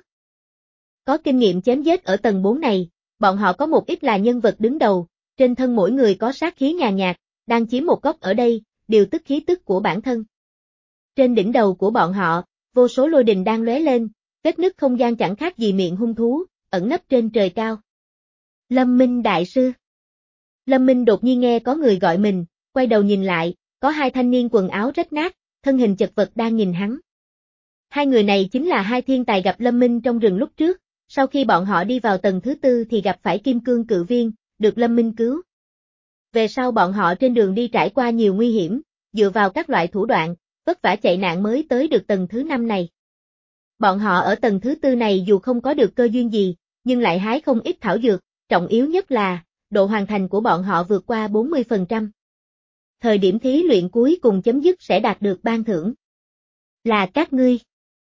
S1: Có kinh nghiệm chém giết ở tầng bốn này, bọn họ có một ít là nhân vật đứng đầu, trên thân mỗi người có sát khí nhàn nhạt, đang chiếm một góc ở đây, điều tức khí tức của bản thân. Trên đỉnh đầu của bọn họ, vô số lôi đình đang lóe lên, vết nứt không gian chẳng khác gì miệng hung thú, ẩn nấp trên trời cao. Lâm Minh đại sư. Lâm Minh đột nhiên nghe có người gọi mình, quay đầu nhìn lại, có hai thanh niên quần áo rách nát, thân hình chật vật đang nhìn hắn. Hai người này chính là hai thiên tài gặp Lâm Minh trong rừng lúc trước, sau khi bọn họ đi vào tầng thứ tư thì gặp phải kim cương cự viên, được Lâm Minh cứu. Về sau bọn họ trên đường đi trải qua nhiều nguy hiểm, dựa vào các loại thủ đoạn, vất vả chạy nạn mới tới được tầng thứ năm này. Bọn họ ở tầng thứ tư này dù không có được cơ duyên gì, nhưng lại hái không ít thảo dược, trọng yếu nhất là, độ hoàn thành của bọn họ vượt qua bốn mươi phần trăm. Thời điểm thí luyện cuối cùng chấm dứt sẽ đạt được ban thưởng. Là các ngươi.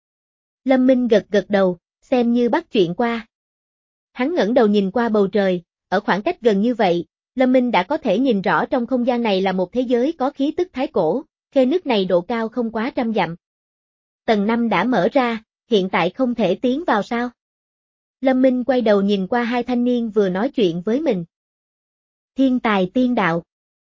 S1: Lâm Minh gật gật đầu, xem như bắt chuyện qua. Hắn ngẩng đầu nhìn qua bầu trời, ở khoảng cách gần như vậy, Lâm Minh đã có thể nhìn rõ trong không gian này là một thế giới có khí tức thái cổ, khe nước này độ cao không quá trăm dặm. Tầng năm đã mở ra, hiện tại không thể tiến vào sao? Lâm Minh quay đầu nhìn qua hai thanh niên vừa nói chuyện với mình. Thiên tài tiên đạo.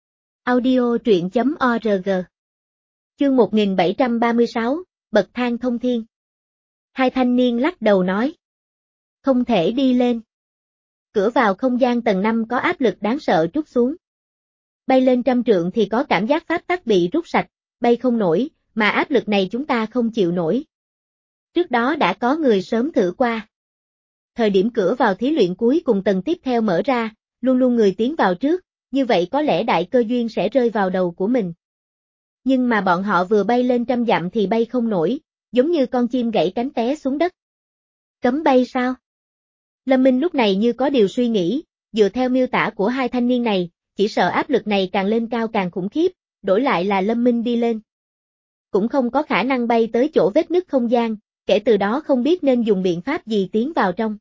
S1: Audio truyện chấm org. Chương một nghìn bảy trăm ba mươi sáu, bậc thang thông thiên. Hai thanh niên lắc đầu nói. Không thể đi lên. Cửa vào không gian tầng năm có áp lực đáng sợ trút xuống. Bay lên trăm trượng thì có cảm giác pháp tắc bị rút sạch, bay không nổi, mà áp lực này chúng ta không chịu nổi. Trước đó đã có người sớm thử qua. Thời điểm cửa vào thí luyện cuối cùng tầng tiếp theo mở ra, luôn luôn người tiến vào trước, như vậy có lẽ đại cơ duyên sẽ rơi vào đầu của mình. Nhưng mà bọn họ vừa bay lên trăm dặm thì bay không nổi, giống như con chim gãy cánh té xuống đất. Cấm bay sao? Lâm Minh lúc này như có điều suy nghĩ, dựa theo miêu tả của hai thanh niên này, chỉ sợ áp lực này càng lên cao càng khủng khiếp, đổi lại là Lâm Minh đi lên. Cũng không có khả năng bay tới chỗ vết nứt không gian, kể từ đó không biết nên dùng biện pháp gì tiến vào trong.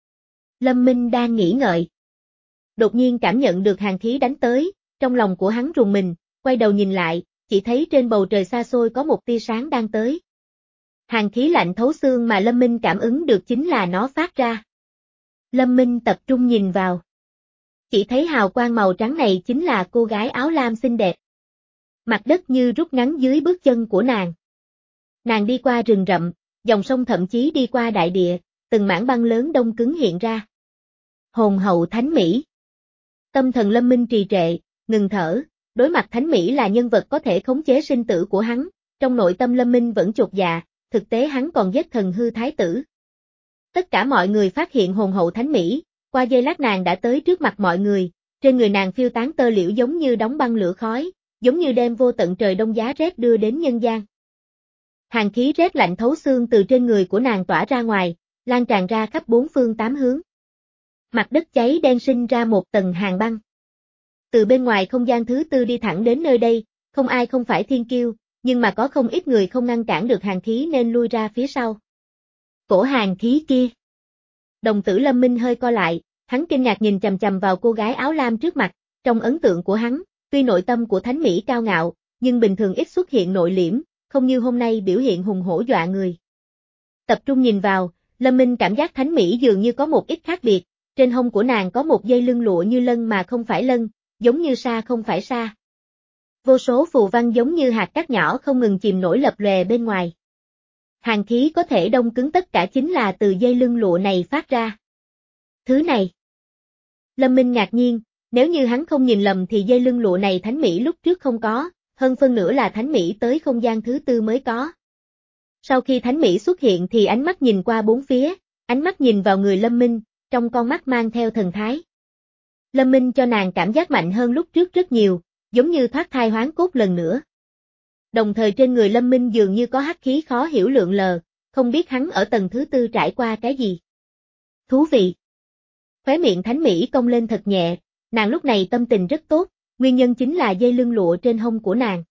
S1: Lâm Minh đang nghĩ ngợi. Đột nhiên cảm nhận được hàn khí đánh tới, trong lòng của hắn rùng mình, quay đầu nhìn lại, chỉ thấy trên bầu trời xa xôi có một tia sáng đang tới. Hàn khí lạnh thấu xương mà Lâm Minh cảm ứng được chính là nó phát ra. Lâm Minh tập trung nhìn vào. Chỉ thấy hào quang màu trắng này chính là cô gái áo lam xinh đẹp. Mặt đất như rút ngắn dưới bước chân của nàng. Nàng đi qua rừng rậm, dòng sông thậm chí đi qua đại địa, từng mảng băng lớn đông cứng hiện ra. Hồn hậu thánh mỹ. Tâm thần Lâm Minh trì trệ, ngừng thở, đối mặt thánh mỹ là nhân vật có thể khống chế sinh tử của hắn, trong nội tâm Lâm Minh vẫn chột dạ, thực tế hắn còn giết thần hư thái tử. Tất cả mọi người phát hiện hồn hậu thánh mỹ, qua giây lát nàng đã tới trước mặt mọi người, trên người nàng phiêu tán tơ liễu giống như đóng băng lửa khói, giống như đem vô tận trời đông giá rét đưa đến nhân gian. Hàn khí rét lạnh thấu xương từ trên người của nàng tỏa ra ngoài, lan tràn ra khắp bốn phương tám hướng. Mặt đất cháy đen sinh ra một tầng hàn băng. Từ bên ngoài không gian thứ tư đi thẳng đến nơi đây, không ai không phải thiên kiêu, nhưng mà có không ít người không ngăn cản được hàn khí nên lui ra phía sau. Cổ hàn khí kia. Đồng tử Lâm Minh hơi co lại, hắn kinh ngạc nhìn chằm chằm vào cô gái áo lam trước mặt, trong ấn tượng của hắn, tuy nội tâm của thánh mỹ cao ngạo, nhưng bình thường ít xuất hiện nội liễm, không như hôm nay biểu hiện hùng hổ dọa người. Tập trung nhìn vào, Lâm Minh cảm giác thánh mỹ dường như có một ít khác biệt, trên hông của nàng có một dây lưng lụa như lân mà không phải lân, giống như sa không phải sa. Vô số phù văn giống như hạt cát nhỏ không ngừng chìm nổi lập lòe bên ngoài. Hàn khí có thể đông cứng tất cả chính là từ dây lưng lụa này phát ra. Thứ này. Lâm Minh ngạc nhiên, nếu như hắn không nhìn lầm thì dây lưng lụa này thánh mỹ lúc trước không có, hơn phân nửa là thánh mỹ tới không gian thứ tư mới có. Sau khi thánh mỹ xuất hiện thì ánh mắt nhìn qua bốn phía, ánh mắt nhìn vào người Lâm Minh, trong con mắt mang theo thần thái. Lâm Minh cho nàng cảm giác mạnh hơn lúc trước rất nhiều, giống như thoát thai hoán cốt lần nữa. Đồng thời trên người Lâm Minh dường như có hắc khí khó hiểu lượn lờ, không biết hắn ở tầng thứ tư trải qua cái gì. Thú vị. Khóe miệng thánh mỹ cong lên thật nhẹ, nàng lúc này tâm tình rất tốt, nguyên nhân chính là dây lưng lụa trên hông của nàng.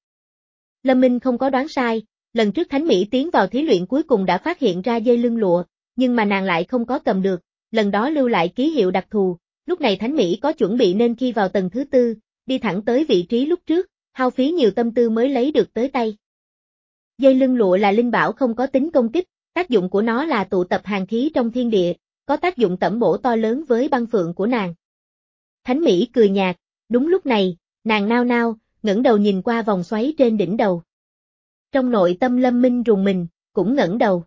S1: Lâm Minh không có đoán sai, lần trước thánh mỹ tiến vào thí luyện cuối cùng đã phát hiện ra dây lưng lụa, nhưng mà nàng lại không có cầm được, lần đó lưu lại ký hiệu đặc thù, lúc này thánh mỹ có chuẩn bị nên khi vào tầng thứ tư, đi thẳng tới vị trí lúc trước, hao phí nhiều tâm tư mới lấy được tới tay. Dây lưng lụa là linh bảo không có tính công kích, tác dụng của nó là tụ tập hàn khí trong thiên địa, có tác dụng tẩm bổ to lớn với băng phượng của nàng. Thánh mỹ cười nhạt, đúng lúc này, nàng nao nao, ngẩng đầu nhìn qua vòng xoáy trên đỉnh đầu. Trong nội tâm Lâm Minh rùng mình, cũng ngẩng đầu.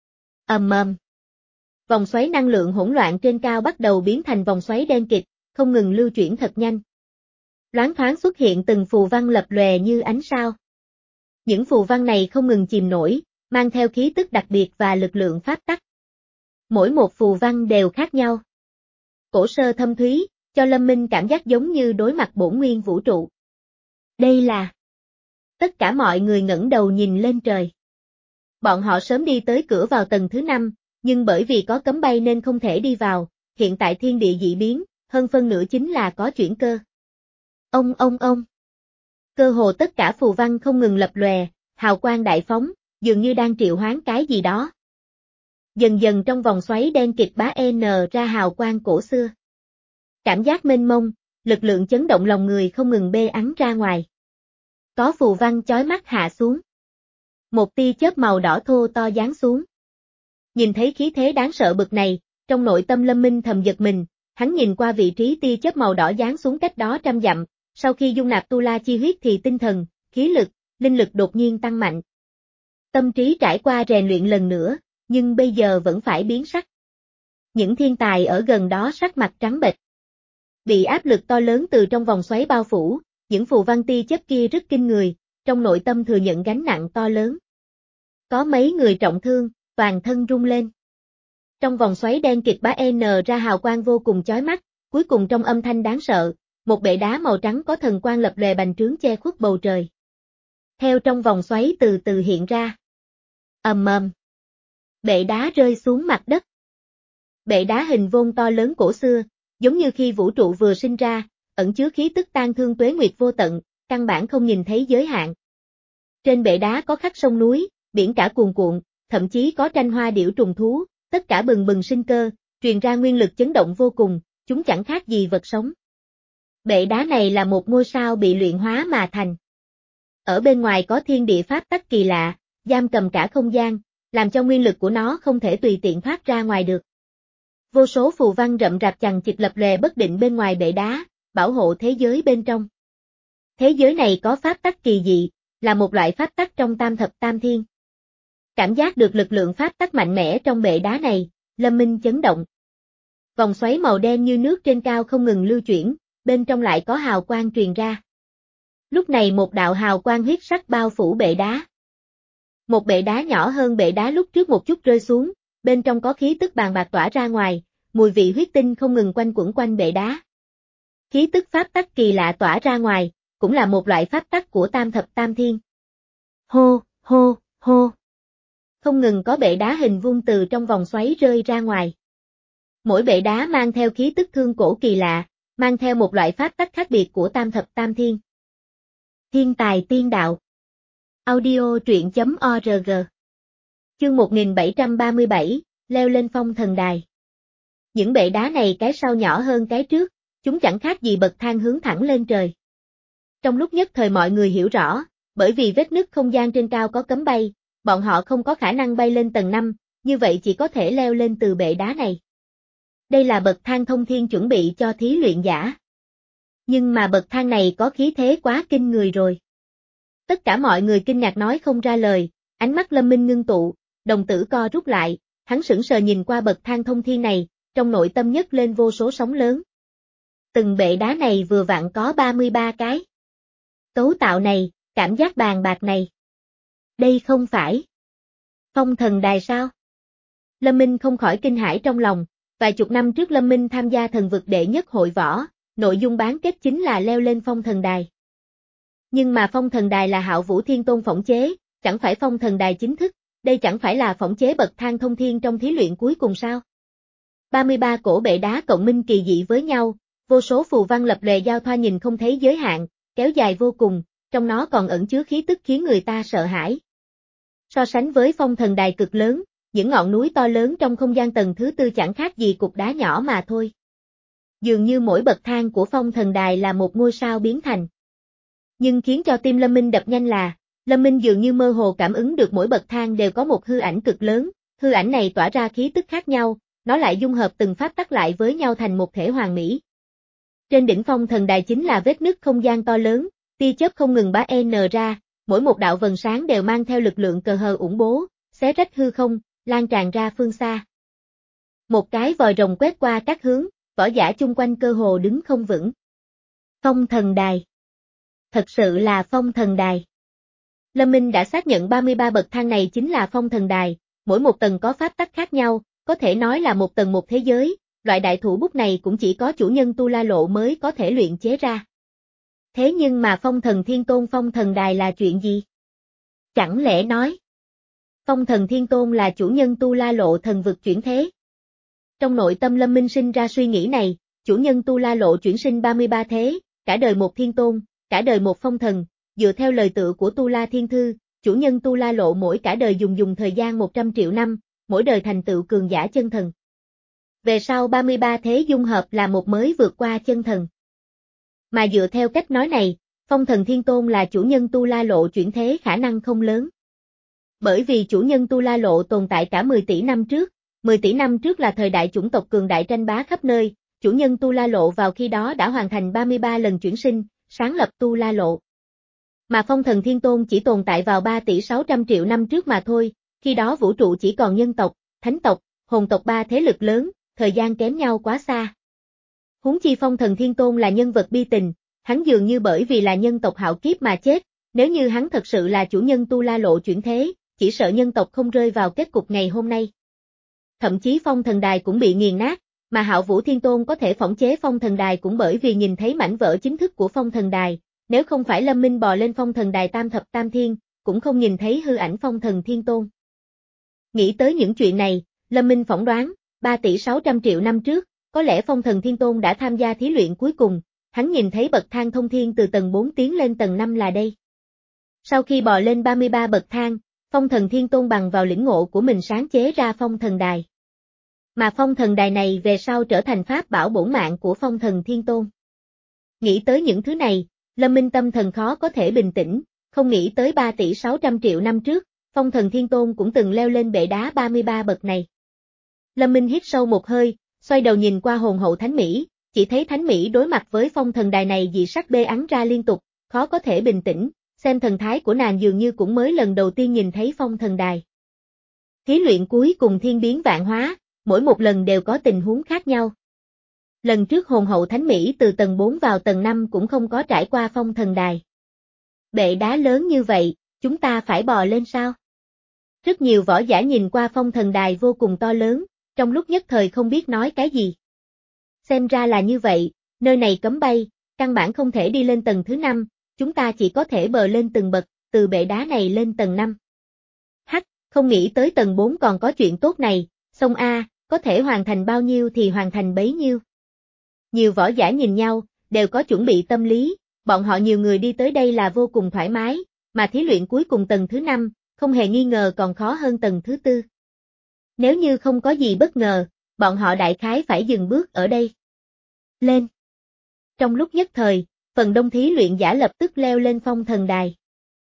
S1: Ầm ầm. Vòng xoáy năng lượng hỗn loạn trên cao bắt đầu biến thành vòng xoáy đen kịt, không ngừng lưu chuyển thật nhanh. Loáng thoáng xuất hiện từng phù văn lập lòe như ánh sao. Những phù văn này không ngừng chìm nổi, mang theo khí tức đặc biệt và lực lượng pháp tắc. Mỗi một phù văn đều khác nhau. Cổ sơ thâm thúy, cho Lâm Minh cảm giác giống như đối mặt bổn nguyên vũ trụ. Đây là... Tất cả mọi người ngẩng đầu nhìn lên trời. Bọn họ sớm đi tới cửa vào tầng thứ năm, nhưng bởi vì có cấm bay nên không thể đi vào, hiện tại thiên địa dị biến, hơn phân nửa chính là có chuyển cơ. Ông ông ông. Cơ hồ tất cả phù văn không ngừng lập lòe, hào quang đại phóng, dường như đang triệu hoán cái gì đó. Dần dần trong vòng xoáy đen kịt bá n ra hào quang cổ xưa. Cảm giác mênh mông, lực lượng chấn động lòng người không ngừng bê ắn ra ngoài. Có phù văn chói mắt hạ xuống. Một tia chớp màu đỏ thô to giáng xuống. Nhìn thấy khí thế đáng sợ bực này, trong nội tâm Lâm Minh thầm giật mình, hắn nhìn qua vị trí tia chớp màu đỏ giáng xuống cách đó trăm dặm, sau khi dung nạp tu la chi huyết thì tinh thần, khí lực, linh lực đột nhiên tăng mạnh. Tâm trí trải qua rèn luyện lần nữa, nhưng bây giờ vẫn phải biến sắc. Những thiên tài ở gần đó sắc mặt trắng bệch. Bị áp lực to lớn từ trong vòng xoáy bao phủ, những phù văn tia chớp kia rất kinh người, trong nội tâm thừa nhận gánh nặng to lớn. Có mấy người trọng thương, toàn thân rung lên. Trong vòng xoáy đen kịt bá n ra hào quang vô cùng chói mắt, cuối cùng trong âm thanh đáng sợ, một bệ đá màu trắng có thần quang lập lòe bành trướng che khuất bầu trời. Theo trong vòng xoáy từ từ hiện ra. Ầm ầm. Bệ đá rơi xuống mặt đất. Bệ đá hình vuông to lớn cổ xưa, giống như khi vũ trụ vừa sinh ra, ẩn chứa khí tức tan thương tuế nguyệt vô tận, căn bản không nhìn thấy giới hạn. Trên bệ đá có khắc sông núi, biển cả cuồn cuộn, thậm chí có tranh hoa điểu trùng thú, tất cả bừng bừng sinh cơ, truyền ra nguyên lực chấn động vô cùng, chúng chẳng khác gì vật sống. Bệ đá này là một ngôi sao bị luyện hóa mà thành. Ở bên ngoài có thiên địa pháp tắc kỳ lạ, giam cầm cả không gian, làm cho nguyên lực của nó không thể tùy tiện thoát ra ngoài được. Vô số phù văn rậm rạp chằng chịt lập lòe bất định bên ngoài bệ đá, bảo hộ thế giới bên trong. Thế giới này có pháp tắc kỳ dị, là một loại pháp tắc trong tam thập tam thiên. Cảm giác được lực lượng pháp tắc mạnh mẽ trong bệ đá này, Lâm Minh chấn động. Vòng xoáy màu đen như nước trên cao không ngừng lưu chuyển, bên trong lại có hào quang truyền ra. Lúc này một đạo hào quang huyết sắc bao phủ bệ đá. Một bệ đá nhỏ hơn bệ đá lúc trước một chút rơi xuống, bên trong có khí tức bàn bạc tỏa ra ngoài, mùi vị huyết tinh không ngừng quanh quẩn quanh bệ đá. Khí tức pháp tắc kỳ lạ tỏa ra ngoài, cũng là một loại pháp tắc của tam thập tam thiên. Hô, hô, hô. Không ngừng có bệ đá hình vuông từ trong vòng xoáy rơi ra ngoài. Mỗi bệ đá mang theo khí tức thương cổ kỳ lạ, mang theo một loại pháp tắc khác biệt của tam thập tam thiên. Thiên tài tiên đạo. Audio truyện chấm org. Chương một nghìn bảy trăm ba mươi bảy, leo lên phong thần đài. Những bệ đá này cái sau nhỏ hơn cái trước, chúng chẳng khác gì bậc thang hướng thẳng lên trời. Trong lúc nhất thời mọi người hiểu rõ, bởi vì vết nứt không gian trên cao có cấm bay, bọn họ không có khả năng bay lên tầng năm, như vậy chỉ có thể leo lên từ bệ đá này. Đây là bậc thang thông thiên chuẩn bị cho thí luyện giả. Nhưng mà bậc thang này có khí thế quá kinh người rồi. Tất cả mọi người kinh ngạc nói không ra lời, ánh mắt Lâm Minh ngưng tụ, đồng tử co rút lại, hắn sững sờ nhìn qua bậc thang thông thiên này, trong nội tâm nhấc lên vô số sóng lớn. Từng bệ đá này vừa vặn có ba mươi ba cái. Cấu tạo này, cảm giác bàn bạc này. Đây không phải phong thần đài sao? Lâm Minh không khỏi kinh hãi trong lòng, vài chục năm trước Lâm Minh tham gia thần vực đệ nhất hội võ, nội dung bán kết chính là leo lên phong thần đài. Nhưng mà phong thần đài là Hạo Vũ Thiên Tôn phỏng chế, chẳng phải phong thần đài chính thức, đây chẳng phải là phỏng chế bậc thang thông thiên trong thí luyện cuối cùng sao? ba mươi ba cổ bệ đá cộng minh kỳ dị với nhau, vô số phù văn lập lòe giao thoa nhìn không thấy giới hạn, kéo dài vô cùng, trong nó còn ẩn chứa khí tức khiến người ta sợ hãi. So sánh với phong thần đài cực lớn, những ngọn núi to lớn trong không gian tầng thứ tư chẳng khác gì cục đá nhỏ mà thôi. Dường như mỗi bậc thang của phong thần đài là một ngôi sao biến thành. Nhưng khiến cho tim Lâm Minh đập nhanh là, Lâm Minh dường như mơ hồ cảm ứng được mỗi bậc thang đều có một hư ảnh cực lớn, hư ảnh này tỏa ra khí tức khác nhau, nó lại dung hợp từng pháp tắc lại với nhau thành một thể hoàn mỹ. Trên đỉnh phong thần đài chính là vết nứt không gian to lớn, tia chớp không ngừng bá n ra, mỗi một đạo vầng sáng đều mang theo lực lượng cờ hờ ủng bố, xé rách hư không, lan tràn ra phương xa. Một cái vòi rồng quét qua các hướng, võ giả chung quanh cơ hồ đứng không vững. Phong thần đài. Thật sự là phong thần đài. Lâm Minh đã xác nhận ba mươi ba bậc thang này chính là phong thần đài, mỗi một tầng có pháp tắc khác nhau, có thể nói là một tầng một thế giới, loại đại thủ bút này cũng chỉ có chủ nhân Tu La Lộ mới có thể luyện chế ra. Thế nhưng mà phong thần thiên tôn phong thần đài là chuyện gì? Chẳng lẽ nói, phong thần thiên tôn là chủ nhân Tu La Lộ thần vực chuyển thế? Trong nội tâm Lâm Minh sinh ra suy nghĩ này, chủ nhân Tu La Lộ chuyển sinh ba mươi ba thế, cả đời một thiên tôn, cả đời một phong thần, dựa theo lời tựa của Tu La Thiên Thư, chủ nhân Tu La Lộ mỗi cả đời dùng dùng thời gian một trăm triệu năm, mỗi đời thành tựu cường giả chân thần. Về sau ba mươi ba thế dung hợp là một mới vượt qua chân thần. Mà dựa theo cách nói này, phong thần thiên tôn là chủ nhân Tu La Lộ chuyển thế khả năng không lớn. Bởi vì chủ nhân Tu La Lộ tồn tại cả mười tỷ năm trước, mười tỷ năm trước là thời đại chủng tộc cường đại tranh bá khắp nơi, chủ nhân Tu La Lộ vào khi đó đã hoàn thành ba mươi ba lần chuyển sinh, sáng lập Tu La Lộ. Mà phong thần thiên tôn chỉ tồn tại vào ba tỷ sáu trăm triệu năm trước mà thôi, khi đó vũ trụ chỉ còn nhân tộc, thánh tộc, hồn tộc ba thế lực lớn, thời gian kém nhau quá xa. Huống chi phong thần thiên tôn là nhân vật bi tình, hắn dường như bởi vì là nhân tộc hạo kiếp mà chết, nếu như hắn thật sự là chủ nhân Tu La Lộ chuyển thế, chỉ sợ nhân tộc không rơi vào kết cục ngày hôm nay. Thậm chí phong thần đài cũng bị nghiền nát, mà Hạo Vũ Thiên Tôn có thể phỏng chế phong thần đài cũng bởi vì nhìn thấy mảnh vỡ chính thức của phong thần đài, nếu không phải Lâm Minh bò lên phong thần đài tam thập tam thiên, cũng không nhìn thấy hư ảnh phong thần thiên tôn. Nghĩ tới những chuyện này, Lâm Minh phỏng đoán, ba tỷ sáu trăm triệu năm trước, có lẽ phong thần thiên tôn đã tham gia thí luyện cuối cùng, hắn nhìn thấy bậc thang thông thiên từ tầng bốn tiến lên tầng năm là đây. Sau khi bò lên ba mươi ba bậc thang, phong thần thiên tôn bằng vào lĩnh ngộ của mình sáng chế ra phong thần đài. Mà phong thần đài này về sau trở thành pháp bảo bổn mạng của phong thần thiên tôn. Nghĩ tới những thứ này, Lâm Minh tâm thần khó có thể bình tĩnh, không nghĩ tới ba tỷ sáu trăm triệu năm trước, phong thần thiên tôn cũng từng leo lên bệ đá ba mươi ba bậc này. Lâm Minh hít sâu một hơi, xoay đầu nhìn qua hồn hậu Thánh Mỹ, chỉ thấy Thánh Mỹ đối mặt với phong thần đài này dị sắc bê ắn ra liên tục, khó có thể bình tĩnh, xem thần thái của nàng dường như cũng mới lần đầu tiên nhìn thấy phong thần đài. Thí luyện cuối cùng thiên biến vạn hóa, mỗi một lần đều có tình huống khác nhau. Lần trước hồn hậu thánh Mỹ từ tầng bốn vào tầng năm cũng không có trải qua phong thần đài. Bệ đá lớn như vậy, chúng ta phải bò lên sao? Rất nhiều võ giả nhìn qua phong thần đài vô cùng to lớn, trong lúc nhất thời không biết nói cái gì. Xem ra là như vậy, nơi này cấm bay, căn bản không thể đi lên tầng thứ năm, chúng ta chỉ có thể bò lên từng bậc, từ bệ đá này lên tầng năm. Hắc, không nghĩ tới tầng bốn còn có chuyện tốt này, xong a, có thể hoàn thành bao nhiêu thì hoàn thành bấy nhiêu. Nhiều võ giả nhìn nhau, đều có chuẩn bị tâm lý, bọn họ nhiều người đi tới đây là vô cùng thoải mái, mà thí luyện cuối cùng tầng thứ năm, không hề nghi ngờ còn khó hơn tầng thứ tư. Nếu như không có gì bất ngờ, bọn họ đại khái phải dừng bước ở đây. Lên. Trong lúc nhất thời, phần đông thí luyện giả lập tức leo lên phong thần đài.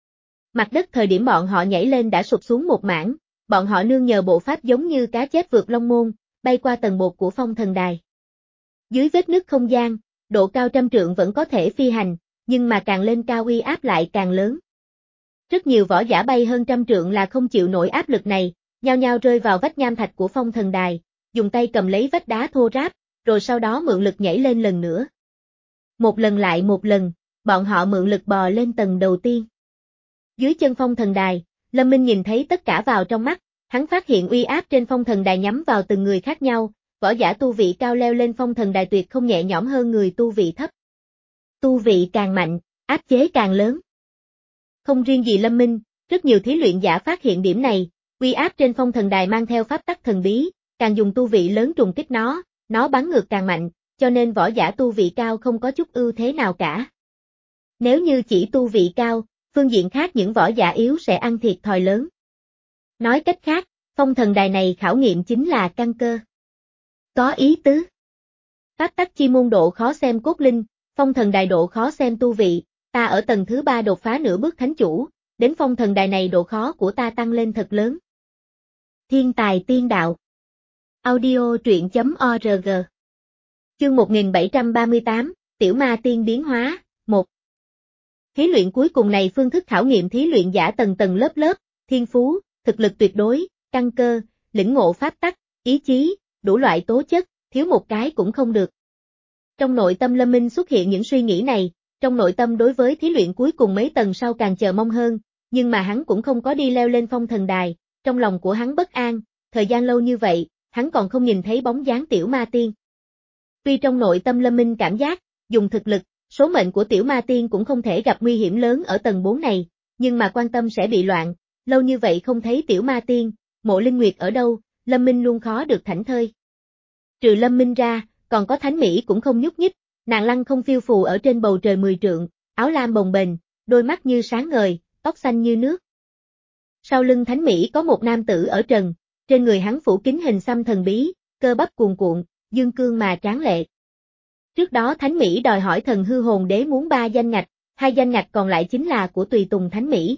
S1: Mặt đất thời điểm bọn họ nhảy lên đã sụp xuống một mảng, bọn họ nương nhờ bộ pháp giống như cá chép vượt long môn, bay qua tầng một của phong thần đài. Dưới vết nứt không gian, độ cao trăm trượng vẫn có thể phi hành, nhưng mà càng lên cao uy áp lại càng lớn. Rất nhiều võ giả bay hơn trăm trượng là không chịu nổi áp lực này, nhao nhao rơi vào vách nham thạch của phong thần đài, dùng tay cầm lấy vách đá thô ráp, rồi sau đó mượn lực nhảy lên lần nữa. Một lần lại một lần, bọn họ mượn lực bò lên tầng đầu tiên. Dưới chân phong thần đài, Lâm Minh nhìn thấy tất cả vào trong mắt, hắn phát hiện uy áp trên phong thần đài nhắm vào từng người khác nhau, võ giả tu vị cao leo lên phong thần đài tuyệt không nhẹ nhõm hơn người tu vị thấp. Tu vị càng mạnh, áp chế càng lớn. Không riêng gì Lâm Minh, rất nhiều thí luyện giả phát hiện điểm này, uy áp trên phong thần đài mang theo pháp tắc thần bí, càng dùng tu vị lớn trùng kích nó, nó bắn ngược càng mạnh, cho nên võ giả tu vị cao không có chút ưu thế nào cả. Nếu như chỉ tu vị cao, phương diện khác những võ giả yếu sẽ ăn thiệt thòi lớn. Nói cách khác, phong thần đài này khảo nghiệm chính là căn cơ. Có ý tứ. Pháp tắc chi môn độ khó xem cốt linh, phong thần đài độ khó xem tu vị, ta ở tầng thứ ba đột phá nửa bước thánh chủ, đến phong thần đài này độ khó của ta tăng lên thật lớn. Thiên tài tiên đạo. Audio truyện chấm org. Chương một nghìn bảy trăm ba mươi tám, Tiểu Ma Tiên biến hóa, một. Thí luyện cuối cùng này phương thức khảo nghiệm thí luyện giả tầng tầng lớp lớp, thiên phú, thực lực tuyệt đối, căn cơ, lĩnh ngộ pháp tắc, ý chí, đủ loại tố chất, thiếu một cái cũng không được. Trong nội tâm Lâm Minh xuất hiện những suy nghĩ này, trong nội tâm đối với thí luyện cuối cùng mấy tầng sau càng chờ mong hơn, nhưng mà hắn cũng không có đi leo lên phong thần đài, trong lòng của hắn bất an, thời gian lâu như vậy, hắn còn không nhìn thấy bóng dáng Tiểu Ma Tiên. Tuy trong nội tâm Lâm Minh cảm giác, dùng thực lực, số mệnh của Tiểu Ma Tiên cũng không thể gặp nguy hiểm lớn ở tầng bốn này, nhưng mà quan tâm sẽ bị loạn, lâu như vậy không thấy Tiểu Ma Tiên, Mộ Linh Nguyệt ở đâu, Lâm Minh luôn khó được thảnh thơi. Trừ Lâm Minh ra, còn có Thánh Mỹ cũng không nhúc nhích, nàng lăng không phiêu phù ở trên bầu trời mười trượng, áo lam bồng bềnh, đôi mắt như sáng ngời, tóc xanh như nước. Sau lưng Thánh Mỹ có một nam tử ở trần, trên người hắn phủ kín hình xăm thần bí, cơ bắp cuồn cuộn, dương cương mà tráng lệ. Trước đó Thánh Mỹ đòi hỏi thần hư hồn đế muốn ba danh ngạch, hai danh ngạch còn lại chính là của tùy tùng Thánh Mỹ.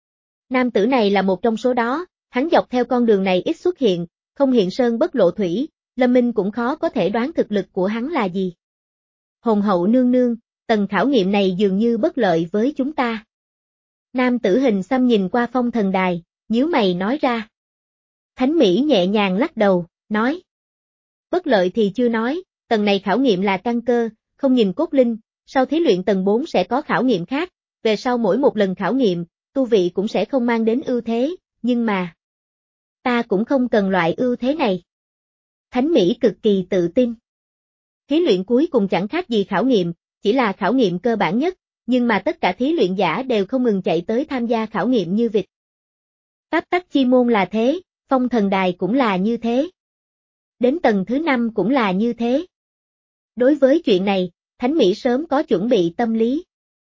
S1: Nam tử này là một trong số đó, hắn dọc theo con đường này ít xuất hiện, không hiện sơn bất lộ thủy, Lâm Minh cũng khó có thể đoán thực lực của hắn là gì. Hồn hậu nương nương, tầng khảo nghiệm này dường như bất lợi với chúng ta. Nam tử hình xăm nhìn qua phong thần đài, nhíu mày nói ra. Thánh Mỹ nhẹ nhàng lắc đầu, nói. Bất lợi thì chưa nói, tầng này khảo nghiệm là căn cơ, không nhìn cốt linh, sau thí luyện tầng bốn sẽ có khảo nghiệm khác, về sau mỗi một lần khảo nghiệm, tu vị cũng sẽ không mang đến ưu thế, nhưng mà ta cũng không cần loại ưu thế này. Thánh Mỹ cực kỳ tự tin. Thí luyện cuối cùng chẳng khác gì khảo nghiệm, chỉ là khảo nghiệm cơ bản nhất, nhưng mà tất cả thí luyện giả đều không ngừng chạy tới tham gia khảo nghiệm như vịt. Pháp tắc chi môn là thế, phong thần đài cũng là như thế. Đến tầng thứ năm cũng là như thế. Đối với chuyện này, Thánh Mỹ sớm có chuẩn bị tâm lý.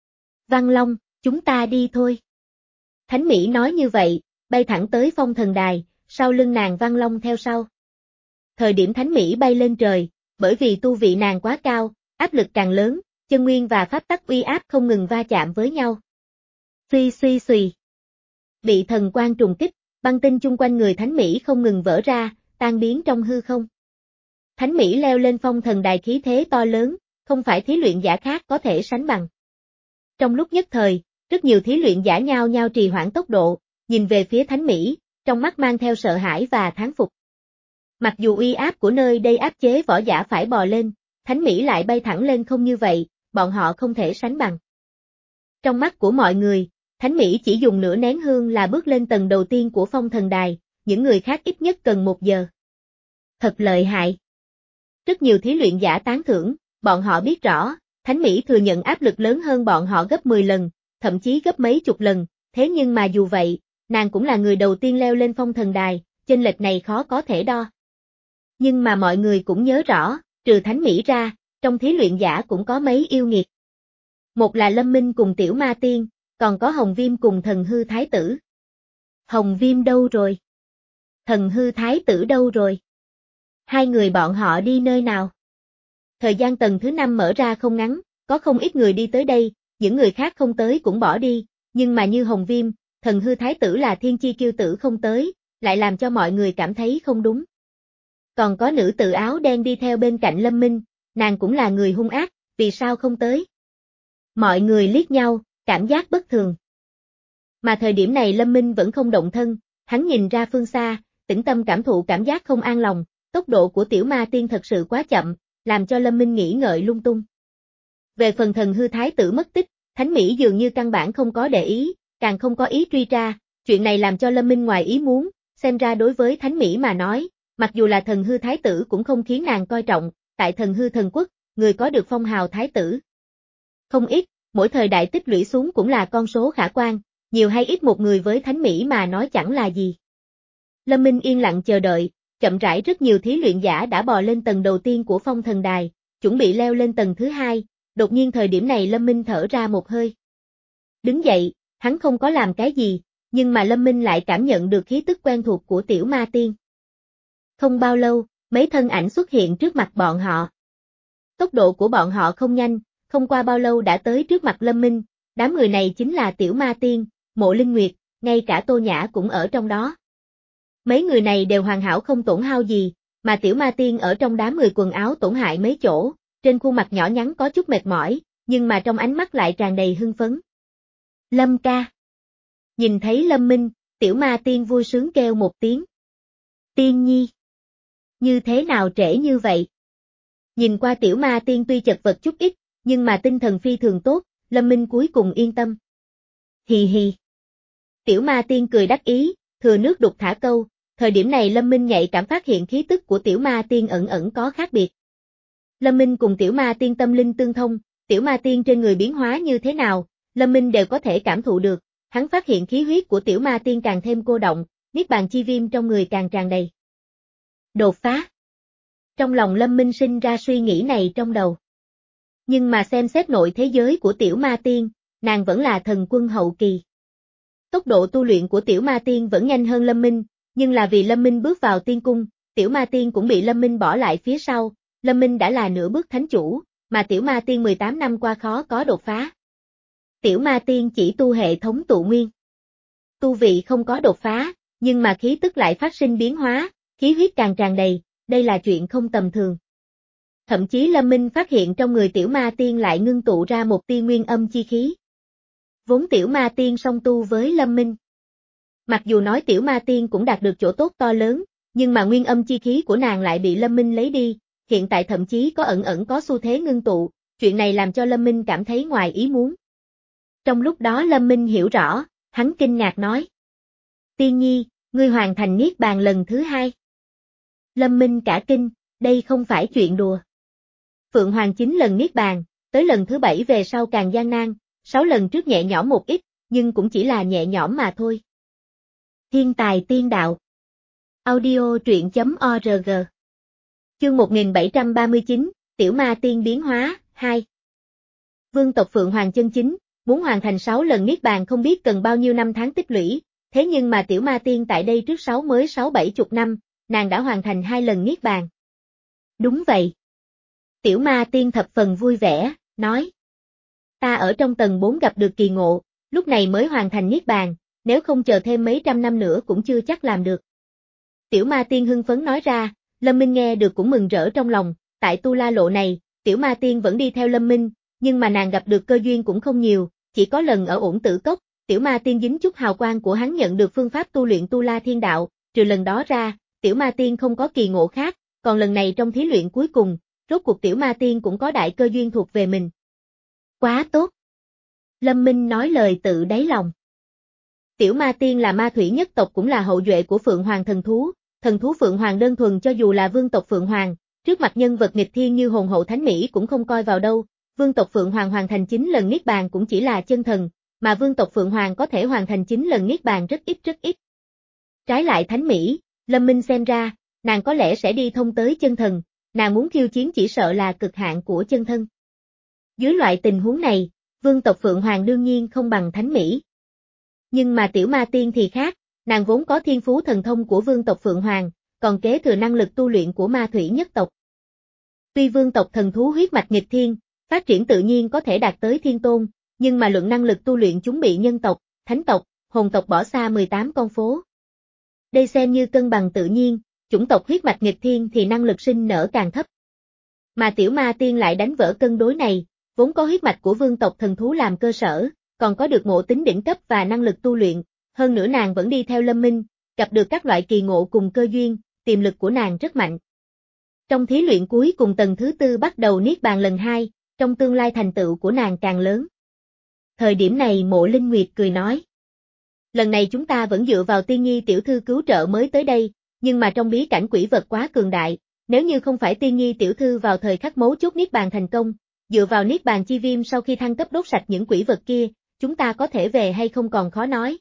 S1: Văn Long, chúng ta đi thôi. Thánh Mỹ nói như vậy, bay thẳng tới phong thần đài, sau lưng nàng Văn Long theo sau. Thời điểm Thánh Mỹ bay lên trời, bởi vì tu vị nàng quá cao, áp lực càng lớn, chân nguyên và pháp tắc uy áp không ngừng va chạm với nhau. Suy suy suy. Bị thần quang trùng kích, băng tinh chung quanh người Thánh Mỹ không ngừng vỡ ra, tan biến trong hư không. Thánh Mỹ leo lên phong thần đài khí thế to lớn, không phải thí luyện giả khác có thể sánh bằng. Trong lúc nhất thời, rất nhiều thí luyện giả nhao nhao trì hoãn tốc độ, nhìn về phía Thánh Mỹ, trong mắt mang theo sợ hãi và thán phục. Mặc dù uy áp của nơi đây áp chế võ giả phải bò lên, Thánh Mỹ lại bay thẳng lên không như vậy, bọn họ không thể sánh bằng. Trong mắt của mọi người, Thánh Mỹ chỉ dùng nửa nén hương là bước lên tầng đầu tiên của phong thần đài, những người khác ít nhất cần một giờ. Thật lợi hại. Rất nhiều thí luyện giả tán thưởng, bọn họ biết rõ, Thánh Mỹ thừa nhận áp lực lớn hơn bọn họ gấp mười lần, thậm chí gấp mấy chục lần, thế nhưng mà dù vậy, nàng cũng là người đầu tiên leo lên phong thần đài, chênh lệch này khó có thể đo. Nhưng mà mọi người cũng nhớ rõ, trừ Thánh Mỹ ra, trong thí luyện giả cũng có mấy yêu nghiệt. Một là Lâm Minh cùng Tiểu Ma Tiên, còn có Hồng Viêm cùng Thần Hư Thái Tử. Hồng Viêm đâu rồi? Thần Hư Thái Tử đâu rồi? Hai người bọn họ đi nơi nào? Thời gian tầng thứ năm mở ra không ngắn, có không ít người đi tới đây, những người khác không tới cũng bỏ đi, nhưng mà như Hồng Viêm, Thần Hư Thái Tử là thiên chi kiêu tử không tới, lại làm cho mọi người cảm thấy không đúng. Còn có nữ tử áo đen đi theo bên cạnh Lâm Minh, nàng cũng là người hung ác, vì sao không tới? Mọi người liếc nhau, cảm giác bất thường. Mà thời điểm này Lâm Minh vẫn không động thân, hắn nhìn ra phương xa, tĩnh tâm cảm thụ cảm giác không an lòng, tốc độ của Tiểu Ma Tiên thật sự quá chậm, làm cho Lâm Minh nghĩ ngợi lung tung. Về phần Thần Hư Thái Tử mất tích, Thánh Mỹ dường như căn bản không có để ý, càng không có ý truy ra, chuyện này làm cho Lâm Minh ngoài ý muốn, xem ra đối với Thánh Mỹ mà nói, mặc dù là Thần Hư Thái Tử cũng không khiến nàng coi trọng, tại Thần Hư Thần Quốc, người có được phong hào Thái Tử. Không ít, mỗi thời đại tích lũy xuống cũng là con số khả quan, nhiều hay ít một người với Thánh Mỹ mà nói chẳng là gì. Lâm Minh yên lặng chờ đợi, chậm rãi rất nhiều thí luyện giả đã bò lên tầng đầu tiên của phong thần đài, chuẩn bị leo lên tầng thứ hai, đột nhiên thời điểm này Lâm Minh thở ra một hơi. Đứng dậy, hắn không có làm cái gì, nhưng mà Lâm Minh lại cảm nhận được khí tức quen thuộc của Tiểu Ma Tiên. Không bao lâu, mấy thân ảnh xuất hiện trước mặt bọn họ. Tốc độ của bọn họ không nhanh, không qua bao lâu đã tới trước mặt Lâm Minh, đám người này chính là Tiểu Ma Tiên, Mộ Linh Nguyệt, ngay cả Tô Nhã cũng ở trong đó. Mấy người này đều hoàn hảo không tổn hao gì, mà Tiểu Ma Tiên ở trong đám người quần áo tổn hại mấy chỗ, trên khuôn mặt nhỏ nhắn có chút mệt mỏi, nhưng mà trong ánh mắt lại tràn đầy hưng phấn. Lâm ca. Nhìn thấy Lâm Minh, Tiểu Ma Tiên vui sướng kêu một tiếng. Tiên nhi. Như thế nào trễ như vậy? Nhìn qua Tiểu Ma Tiên tuy chật vật chút ít, nhưng mà tinh thần phi thường tốt, Lâm Minh cuối cùng yên tâm. Hì hì. Tiểu Ma Tiên cười đắc ý, thừa nước đục thả câu, thời điểm này Lâm Minh nhạy cảm phát hiện khí tức của Tiểu Ma Tiên ẩn ẩn có khác biệt. Lâm Minh cùng Tiểu Ma Tiên tâm linh tương thông, Tiểu Ma Tiên trên người biến hóa như thế nào, Lâm Minh đều có thể cảm thụ được, hắn phát hiện khí huyết của Tiểu Ma Tiên càng thêm cô động, niết bàn chi viêm trong người càng tràn đầy. Đột phá. Trong lòng Lâm Minh sinh ra suy nghĩ này trong đầu. Nhưng mà xem xét nội thế giới của Tiểu Ma Tiên, nàng vẫn là thần quân hậu kỳ. Tốc độ tu luyện của Tiểu Ma Tiên vẫn nhanh hơn Lâm Minh, nhưng là vì Lâm Minh bước vào tiên cung, Tiểu Ma Tiên cũng bị Lâm Minh bỏ lại phía sau, Lâm Minh đã là nửa bước thánh chủ, mà Tiểu Ma Tiên mười tám năm qua khó có đột phá. Tiểu Ma Tiên chỉ tu hệ thống tụ nguyên. Tu vị không có đột phá, nhưng mà khí tức lại phát sinh biến hóa, khí huyết càng tràn đầy, đây là chuyện không tầm thường. Thậm chí Lâm Minh phát hiện trong người Tiểu Ma Tiên lại ngưng tụ ra một tia nguyên âm chi khí. Vốn Tiểu Ma Tiên song tu với Lâm Minh. Mặc dù nói Tiểu Ma Tiên cũng đạt được chỗ tốt to lớn, nhưng mà nguyên âm chi khí của nàng lại bị Lâm Minh lấy đi, hiện tại thậm chí có ẩn ẩn có xu thế ngưng tụ, chuyện này làm cho Lâm Minh cảm thấy ngoài ý muốn. Trong lúc đó Lâm Minh hiểu rõ, hắn kinh ngạc nói. Tiên nhi, ngươi hoàn thành niết bàn lần thứ hai. Lâm Minh cả kinh, đây không phải chuyện đùa. Phượng Hoàng chín lần niết bàn, tới lần thứ bảy về sau càng gian nan, sáu lần trước nhẹ nhõm một ít, nhưng cũng chỉ là nhẹ nhõm mà thôi. Thiên tài tiên đạo. Audio truyện chấm org. Chương một nghìn bảy trăm ba mươi chín, Tiểu Ma Tiên biến hóa, hai. Vương tộc Phượng Hoàng chân chính, muốn hoàn thành sáu lần niết bàn không biết cần bao nhiêu năm tháng tích lũy, thế nhưng mà Tiểu Ma Tiên tại đây trước sáu mới sáu bảy chục năm, nàng đã hoàn thành hai lần niết bàn. Đúng vậy. Tiểu Ma Tiên thập phần vui vẻ, nói. Ta ở trong tầng bốn gặp được kỳ ngộ, lúc này mới hoàn thành niết bàn, nếu không chờ thêm mấy trăm năm nữa cũng chưa chắc làm được. Tiểu Ma Tiên hưng phấn nói ra, Lâm Minh nghe được cũng mừng rỡ trong lòng, tại Tu La Lộ này, Tiểu Ma Tiên vẫn đi theo Lâm Minh, nhưng mà nàng gặp được cơ duyên cũng không nhiều, chỉ có lần ở Uổng Tử Cốc, tiểu ma tiên dính chút hào quang của hắn nhận được phương pháp tu luyện tu la thiên đạo, trừ lần đó ra, tiểu ma tiên không có kỳ ngộ khác, còn lần này trong thí luyện cuối cùng, rốt cuộc tiểu ma tiên cũng có đại cơ duyên thuộc về mình. Quá tốt! Lâm Minh nói lời tự đáy lòng. Tiểu ma tiên là ma thủy nhất tộc cũng là hậu duệ của Phượng Hoàng thần thú, thần thú Phượng Hoàng đơn thuần cho dù là vương tộc Phượng Hoàng, trước mặt nhân vật nghịch thiên như hồn hậu thánh mỹ cũng không coi vào đâu, vương tộc Phượng Hoàng hoàn thành chín lần niết bàn cũng chỉ là chân thần, mà vương tộc Phượng Hoàng có thể hoàn thành chín lần niết bàn rất ít rất ít. Trái lại thánh mỹ, Lâm Minh xem ra, nàng có lẽ sẽ đi thông tới chân thần, nàng muốn khiêu chiến chỉ sợ là cực hạn của chân thân. Dưới loại tình huống này, vương tộc Phượng Hoàng đương nhiên không bằng thánh mỹ. Nhưng mà tiểu ma tiên thì khác, nàng vốn có thiên phú thần thông của vương tộc Phượng Hoàng, còn kế thừa năng lực tu luyện của ma thủy nhất tộc. Tuy vương tộc thần thú huyết mạch nghịch thiên, phát triển tự nhiên có thể đạt tới thiên tôn, nhưng mà luận năng lực tu luyện chúng bị nhân tộc, thánh tộc, hồn tộc bỏ xa mười tám con phố. Đây xem như cân bằng tự nhiên, chủng tộc huyết mạch nghịch thiên thì năng lực sinh nở càng thấp. Mà tiểu ma tiên lại đánh vỡ cân đối này, vốn có huyết mạch của vương tộc thần thú làm cơ sở, còn có được ngộ tính đỉnh cấp và năng lực tu luyện, hơn nữa nàng vẫn đi theo Lâm Minh, gặp được các loại kỳ ngộ cùng cơ duyên, tiềm lực của nàng rất mạnh. Trong thí luyện cuối cùng tầng thứ tư bắt đầu niết bàn lần hai, trong tương lai thành tựu của nàng càng lớn. Thời điểm này Mộ Linh Nguyệt cười nói. Lần này chúng ta vẫn dựa vào Tiên Nhi tiểu thư cứu trợ mới tới đây, nhưng mà trong bí cảnh quỷ vật quá cường đại, nếu như không phải Tiên Nhi tiểu thư vào thời khắc mấu chốt niết bàn thành công, dựa vào niết bàn chi viêm sau khi thăng cấp đốt sạch những quỷ vật kia, chúng ta có thể về hay không còn khó nói.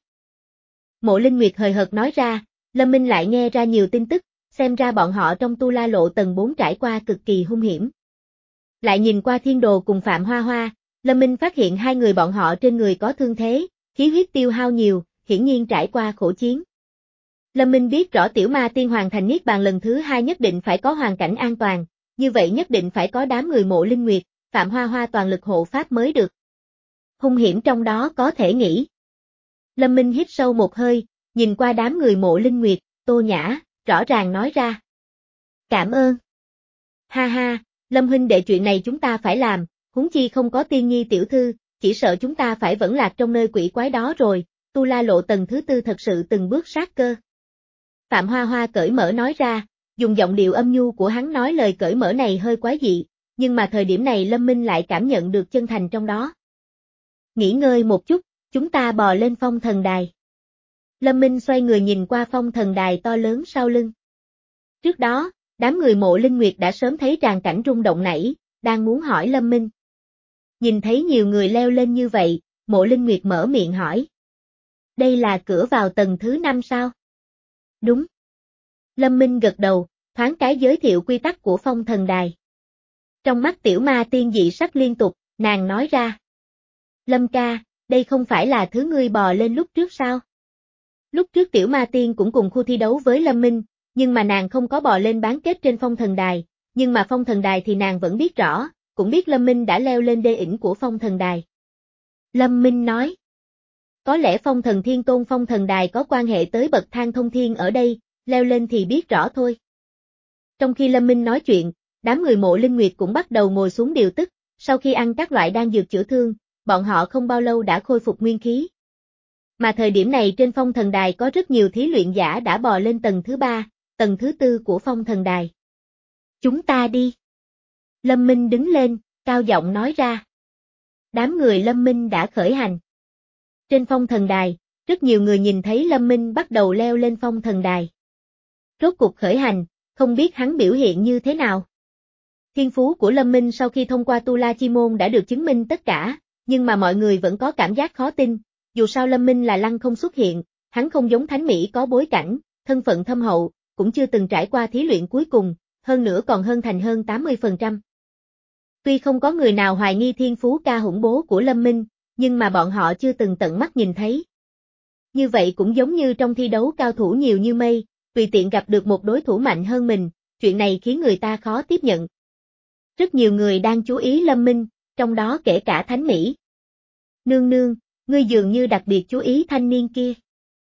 S1: Mộ Linh Nguyệt hời hợt nói ra, Lâm Minh lại nghe ra nhiều tin tức, xem ra bọn họ trong tu la lộ tầng bốn trải qua cực kỳ hung hiểm. Lại nhìn qua Thiên Đồ cùng Phạm Hoa Hoa, Lâm Minh phát hiện hai người bọn họ trên người có thương thế, khí huyết tiêu hao nhiều, hiển nhiên trải qua khổ chiến. Lâm Minh biết rõ tiểu ma tiên hoàn thành niết bàn lần thứ hai nhất định phải có hoàn cảnh an toàn, như vậy nhất định phải có đám người Mộ Linh Nguyệt, Phạm Hoa Hoa toàn lực hộ pháp mới được. Hung hiểm trong đó có thể nghĩ. Lâm Minh hít sâu một hơi, nhìn qua đám người Mộ Linh Nguyệt, Tô Nhã, rõ ràng nói ra. Cảm ơn. Ha ha, Lâm huynh đệ chuyện này chúng ta phải làm, huống chi không có Tiên Nhi tiểu thư, chỉ sợ chúng ta phải vẫn lạc trong nơi quỷ quái đó rồi, tu la lộ tầng thứ tư thật sự từng bước sát cơ. Phạm Hoa Hoa cởi mở nói ra, dùng giọng điệu âm nhu của hắn nói lời cởi mở này hơi quái dị, nhưng mà thời điểm này Lâm Minh lại cảm nhận được chân thành trong đó. Nghỉ ngơi một chút, chúng ta bò lên phong thần đài. Lâm Minh xoay người nhìn qua phong thần đài to lớn sau lưng. Trước đó, đám người Mộ Linh Nguyệt đã sớm thấy tràng cảnh rung động nảy, đang muốn hỏi Lâm Minh. Nhìn thấy nhiều người leo lên như vậy, Mộ Linh Nguyệt mở miệng hỏi. Đây là cửa vào tầng thứ năm sao? Đúng. Lâm Minh gật đầu, thoáng cái giới thiệu quy tắc của phong thần đài. Trong mắt tiểu ma tiên dị sắc liên tục, nàng nói ra. Lâm ca, đây không phải là thứ ngươi bò lên lúc trước sao? Lúc trước tiểu ma tiên cũng cùng khu thi đấu với Lâm Minh, nhưng mà nàng không có bò lên bán kết trên phong thần đài, nhưng mà phong thần đài thì nàng vẫn biết rõ, cũng biết Lâm Minh đã leo lên đê ỉnh của phong thần đài. Lâm Minh nói. Có lẽ phong thần thiên tôn phong thần đài có quan hệ tới bậc thang thông thiên ở đây, leo lên thì biết rõ thôi. Trong khi Lâm Minh nói chuyện, đám người Mộ Linh Nguyệt cũng bắt đầu ngồi xuống điều tức, sau khi ăn các loại đan dược chữa thương, bọn họ không bao lâu đã khôi phục nguyên khí. Mà thời điểm này trên phong thần đài có rất nhiều thí luyện giả đã bò lên tầng thứ ba, tầng thứ tư của phong thần đài. Chúng ta đi. Lâm Minh đứng lên, cao giọng nói ra. Đám người Lâm Minh đã khởi hành. Trên phong thần đài, rất nhiều người nhìn thấy Lâm Minh bắt đầu leo lên phong thần đài. Rốt cuộc khởi hành, không biết hắn biểu hiện như thế nào. Thiên phú của Lâm Minh sau khi thông qua Tu La Chi Môn đã được chứng minh tất cả, nhưng mà mọi người vẫn có cảm giác khó tin, dù sao Lâm Minh là lăng không xuất hiện, hắn không giống Thánh Mỹ có bối cảnh, thân phận thâm hậu, cũng chưa từng trải qua thí luyện cuối cùng, hơn nữa còn hơn thành hơn tám mươi phần trăm. Tuy không có người nào hoài nghi thiên phú ca hủng bố của Lâm Minh, nhưng mà bọn họ chưa từng tận mắt nhìn thấy. Như vậy cũng giống như trong thi đấu cao thủ nhiều như mây, tùy tiện gặp được một đối thủ mạnh hơn mình, chuyện này khiến người ta khó tiếp nhận. Rất nhiều người đang chú ý Lâm Minh, trong đó kể cả Thánh Mỹ. Nương nương, ngươi dường như đặc biệt chú ý thanh niên kia.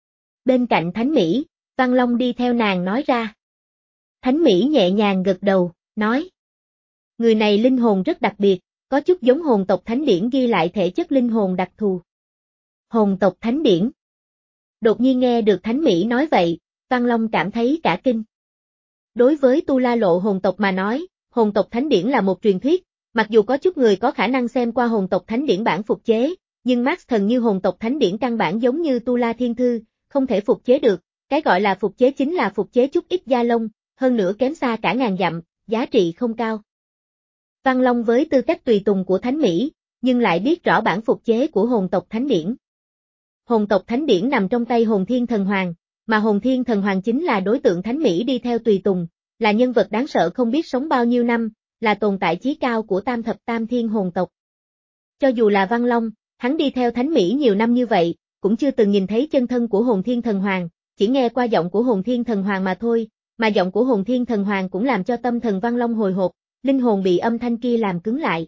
S1: Bên cạnh Thánh Mỹ, Văn Long đi theo nàng nói ra. Thánh Mỹ nhẹ nhàng gật đầu, nói. Người này linh hồn rất đặc biệt, có chút giống hồn tộc thánh điển ghi lại thể chất linh hồn đặc thù. Hồn tộc thánh điển. Đột nhiên nghe được Thánh Mỹ nói vậy, Văn Long cảm thấy cả kinh. Đối với Tu La Lộ hồn tộc mà nói, hồn tộc thánh điển là một truyền thuyết, mặc dù có chút người có khả năng xem qua hồn tộc thánh điển bản phục chế, nhưng Max thần như hồn tộc thánh điển căn bản giống như Tu La Thiên Thư, không thể phục chế được, cái gọi là phục chế chính là phục chế chút ít da lông, hơn nữa kém xa cả ngàn dặm, giá trị không cao. Văn Long với tư cách tùy tùng của Thánh Mỹ, nhưng lại biết rõ bản phục chế của hồn tộc thánh điển. Hồn tộc thánh điển nằm trong tay Hồn Thiên Thần Hoàng, mà Hồn Thiên Thần Hoàng chính là đối tượng Thánh Mỹ đi theo tùy tùng, là nhân vật đáng sợ không biết sống bao nhiêu năm, là tồn tại chí cao của tam thập tam thiên hồn tộc. Cho dù là Văn Long, hắn đi theo Thánh Mỹ nhiều năm như vậy, cũng chưa từng nhìn thấy chân thân của Hồn Thiên Thần Hoàng, chỉ nghe qua giọng của Hồn Thiên Thần Hoàng mà thôi, mà giọng của Hồn Thiên Thần Hoàng cũng làm cho tâm thần Văn Long hồi hộp, linh hồn bị âm thanh kia làm cứng lại.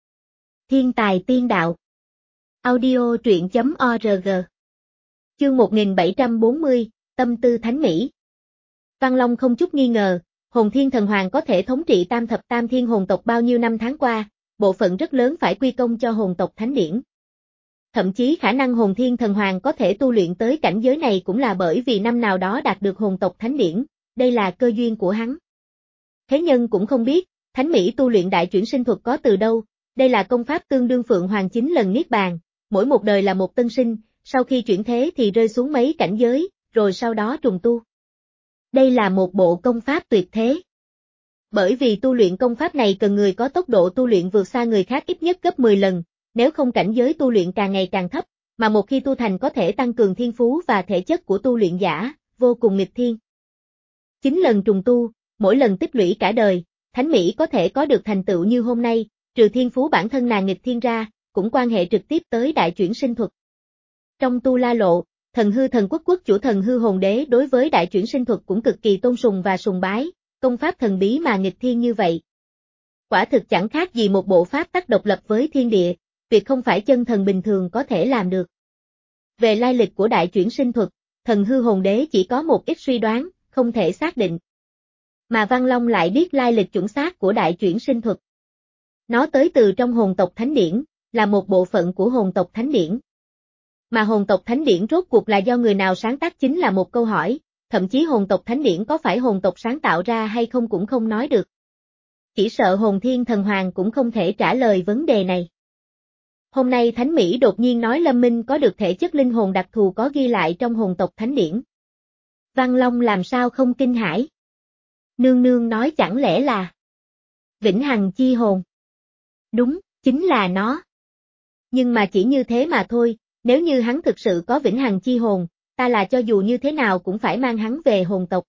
S1: Thiên tài tiên đạo. Audio truyện chấm org. Chương một nghìn bảy trăm bốn mươi, Tâm tư Thánh Mỹ. Văn Long không chút nghi ngờ, Hồn Thiên Thần Hoàng có thể thống trị tam thập tam thiên hồn tộc bao nhiêu năm tháng qua, bộ phận rất lớn phải quy công cho hồn tộc thánh điển. Thậm chí khả năng Hồn Thiên Thần Hoàng có thể tu luyện tới cảnh giới này cũng là bởi vì năm nào đó đạt được hồn tộc thánh điển, đây là cơ duyên của hắn. Thế nhân cũng không biết, Thánh Mỹ tu luyện đại chuyển sinh thuật có từ đâu, đây là công pháp tương đương Phượng Hoàng chín lần niết bàn, mỗi một đời là một tân sinh, sau khi chuyển thế thì rơi xuống mấy cảnh giới, rồi sau đó trùng tu. Đây là một bộ công pháp tuyệt thế. Bởi vì tu luyện công pháp này cần người có tốc độ tu luyện vượt xa người khác ít nhất gấp mười lần, nếu không cảnh giới tu luyện càng ngày càng thấp, mà một khi tu thành có thể tăng cường thiên phú và thể chất của tu luyện giả, vô cùng nghịch thiên. Chín lần trùng tu, mỗi lần tích lũy cả đời, Thánh Mỹ có thể có được thành tựu như hôm nay, trừ thiên phú bản thân nàng nghịch thiên ra, cũng quan hệ trực tiếp tới đại chuyển sinh thuật. Trong Tu La Lộ, Thần Hư Thần Quốc quốc chủ Thần Hư Hồn Đế đối với đại chuyển sinh thuật cũng cực kỳ tôn sùng và sùng bái, công pháp thần bí mà nghịch thiên như vậy. Quả thực chẳng khác gì một bộ pháp tắc độc lập với thiên địa, việc không phải chân thần bình thường có thể làm được. Về lai lịch của đại chuyển sinh thuật, Thần Hư Hồn Đế chỉ có một ít suy đoán, không thể xác định. Mà Văn Long lại biết lai lịch chuẩn xác của đại chuyển sinh thuật. Nó tới từ trong hồn tộc thánh điển, là một bộ phận của hồn tộc thánh điển. Mà hồn tộc thánh điển rốt cuộc là do người nào sáng tác chính là một câu hỏi, thậm chí hồn tộc thánh điển có phải hồn tộc sáng tạo ra hay không cũng không nói được. Chỉ sợ Hồn Thiên Thần Hoàng cũng không thể trả lời vấn đề này. Hôm nay Thánh Mỹ đột nhiên nói Lâm Minh có được thể chất linh hồn đặc thù có ghi lại trong hồn tộc thánh điển. Văn Long làm sao không kinh hãi? Nương nương nói chẳng lẽ là Vĩnh Hằng chi hồn? Đúng, chính là nó. Nhưng mà chỉ như thế mà thôi, nếu như hắn thực sự có Vĩnh Hằng chi hồn, ta là cho dù như thế nào cũng phải mang hắn về hồn tộc.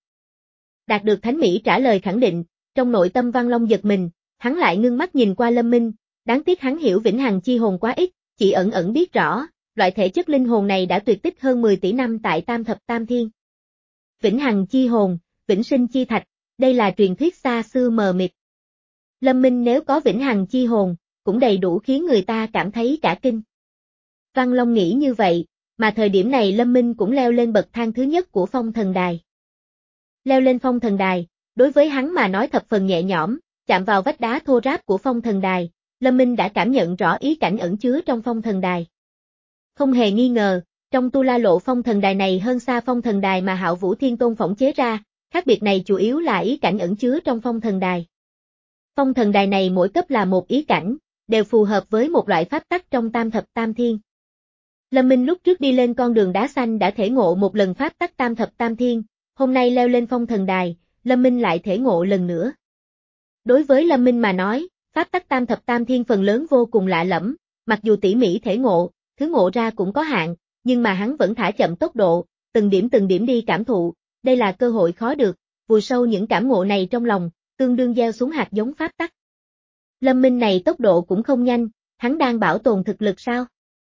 S1: Đạt được Thánh Mỹ trả lời khẳng định, trong nội tâm Văn Long giật mình, hắn lại ngưng mắt nhìn qua Lâm Minh, đáng tiếc hắn hiểu Vĩnh Hằng chi hồn quá ít, chỉ ẩn ẩn biết rõ, loại thể chất linh hồn này đã tuyệt tích hơn mười tỷ năm tại Tam Thập Tam Thiên. Vĩnh Hằng chi hồn, Vĩnh Sinh chi thạch, đây là truyền thuyết xa xưa mờ mịt. Lâm Minh nếu có Vĩnh Hằng chi hồn, cũng đầy đủ khiến người ta cảm thấy cả kinh. Văn Long nghĩ như vậy, mà thời điểm này Lâm Minh cũng leo lên bậc thang thứ nhất của Phong Thần Đài. Leo lên Phong Thần Đài, đối với hắn mà nói thập phần nhẹ nhõm, chạm vào vách đá thô ráp của Phong Thần Đài, Lâm Minh đã cảm nhận rõ ý cảnh ẩn chứa trong Phong Thần Đài. Không hề nghi ngờ, trong Tu La Lộ Phong Thần Đài này hơn xa Phong Thần Đài mà Hạo Vũ Thiên Tôn phỏng chế ra, khác biệt này chủ yếu là ý cảnh ẩn chứa trong Phong Thần Đài. Phong Thần Đài này mỗi cấp là một ý cảnh, đều phù hợp với một loại pháp tắc trong Tam Thập Tam Thiên. Lâm Minh lúc trước đi lên con đường đá xanh đã thể ngộ một lần pháp tắc Tam Thập Tam Thiên, hôm nay leo lên Phong Thần Đài, Lâm Minh lại thể ngộ lần nữa. Đối với Lâm Minh mà nói, pháp tắc Tam Thập Tam Thiên phần lớn vô cùng lạ lẫm, mặc dù tỉ mỉ thể ngộ, thứ ngộ ra cũng có hạn, nhưng mà hắn vẫn thả chậm tốc độ, từng điểm từng điểm đi cảm thụ, đây là cơ hội khó được, vùi sâu những cảm ngộ này trong lòng, tương đương gieo xuống hạt giống pháp tắc. Lâm Minh này tốc độ cũng không nhanh, hắn đang bảo tồn thực lực sao?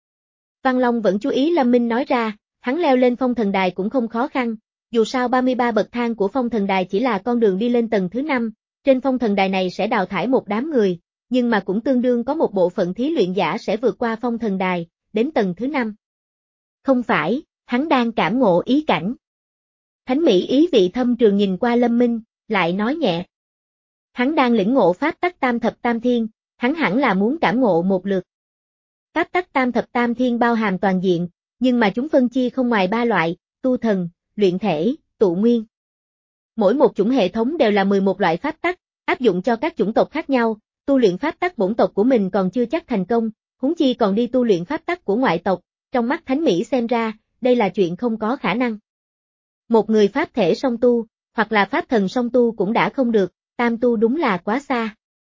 S1: Văn Long vẫn chú ý Lâm Minh nói ra, hắn leo lên Phong Thần Đài cũng không khó khăn, dù sao ba mươi ba bậc thang của Phong Thần Đài chỉ là con đường đi lên tầng thứ năm, trên Phong Thần Đài này sẽ đào thải một đám người, nhưng mà cũng tương đương có một bộ phận thí luyện giả sẽ vượt qua Phong Thần Đài, đến tầng thứ năm. Không phải, hắn đang cảm ngộ ý cảnh. Thánh Mỹ ý vị thâm trường nhìn qua Lâm Minh, lại nói nhẹ. Hắn đang lĩnh ngộ pháp tắc Tam Thập Tam Thiên, hắn hẳn là muốn cảm ngộ một lượt. Pháp tắc Tam Thập Tam Thiên bao hàm toàn diện, Nhưng mà chúng phân chia không ngoài ba loại, tu thần, luyện thể, tụ nguyên. Mỗi một chủng hệ thống đều là mười một loại pháp tắc, áp dụng cho các chủng tộc khác nhau, tu luyện pháp tắc bổn tộc của mình còn chưa chắc thành công, huống chi còn đi tu luyện pháp tắc của ngoại tộc, trong mắt Thánh Mỹ xem ra, đây là chuyện không có khả năng. Một người pháp thể song tu, hoặc là pháp thần song tu cũng đã không được, tam tu đúng là quá xa.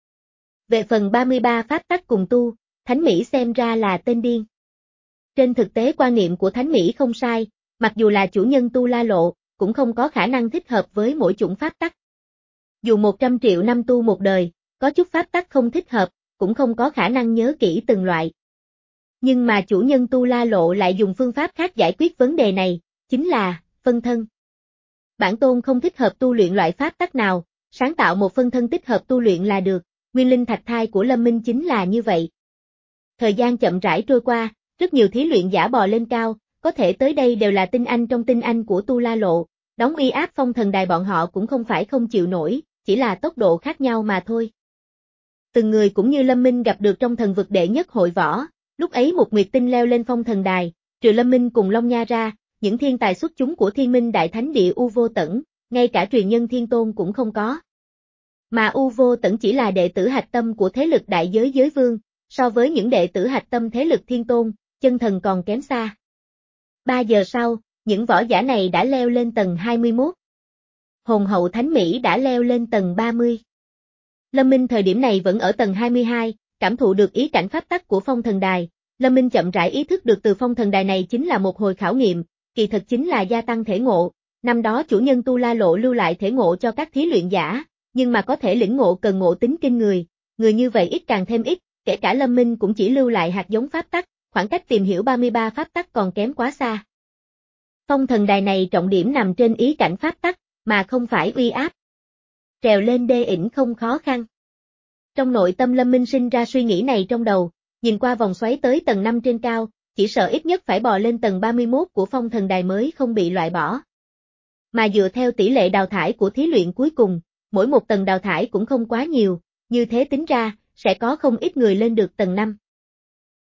S1: Về phần ba mươi ba pháp tắc cùng tu, Thánh Mỹ xem ra là tên điên. Trên thực tế quan niệm của Thánh Mỹ không sai, mặc dù là chủ nhân tu La Lộ, cũng không có khả năng thích hợp với mỗi chủng pháp tắc. Dù một trăm triệu năm tu một đời, có chút pháp tắc không thích hợp, cũng không có khả năng nhớ kỹ từng loại. Nhưng mà chủ nhân tu La Lộ lại dùng phương pháp khác giải quyết vấn đề này, chính là phân thân. Bản tôn không thích hợp tu luyện loại pháp tắc nào, sáng tạo một phân thân thích hợp tu luyện là được, nguyên linh thạch thai của Lâm Minh chính là như vậy. Thời gian chậm rãi trôi qua, rất nhiều thí luyện giả bò lên cao, có thể tới đây đều là tinh anh trong tinh anh của tu La Lộ, đóng uy áp phong thần đài bọn họ cũng không phải không chịu nổi, chỉ là tốc độ khác nhau mà thôi. Từng người cũng như Lâm Minh gặp được trong thần vực đệ nhất hội võ, lúc ấy một nguyệt tinh leo lên phong thần đài, trừ Lâm Minh cùng Long Nha ra, những thiên tài xuất chúng của Thiên Minh Đại Thánh Địa U Vô Tẩn, ngay cả truyền nhân Thiên Tôn cũng không có. Mà U Vô Tẩn chỉ là đệ tử hạch tâm của thế lực đại giới giới vương, so với những đệ tử hạch tâm thế lực Thiên Tôn, chân thần còn kém xa. Ba giờ sau, những võ giả này đã leo lên tầng hai mươi mốt. Hồn hậu Thánh Mỹ đã leo lên tầng ba mươi. Lâm Minh thời điểm này vẫn ở tầng hai mươi hai, cảm thụ được ý cảnh pháp tắc của phong thần đài. Lâm Minh chậm rãi ý thức được từ phong thần đài này chính là một hồi khảo nghiệm, kỳ thực chính là gia tăng thể ngộ. Năm đó chủ nhân Tu La Lộ lưu lại thể ngộ cho các thí luyện giả, nhưng mà có thể lĩnh ngộ cần ngộ tính kinh người, người như vậy ít càng thêm ít, kể cả Lâm Minh cũng chỉ lưu lại hạt giống pháp tắc, khoảng cách tìm hiểu ba mươi ba pháp tắc còn kém quá xa. Phong thần đài này trọng điểm nằm trên ý cảnh pháp tắc, mà không phải uy áp. Trèo lên đê ỉnh không khó khăn. Trong nội tâm Lâm Minh sinh ra suy nghĩ này trong đầu, nhìn qua vòng xoáy tới tầng năm trên cao, chỉ sợ ít nhất phải bò lên tầng ba mươi mốt của phong thần đài mới không bị loại bỏ. Mà dựa theo tỷ lệ đào thải của thí luyện cuối cùng, mỗi một tầng đào thải cũng không quá nhiều, như thế tính ra, sẽ có không ít người lên được tầng năm.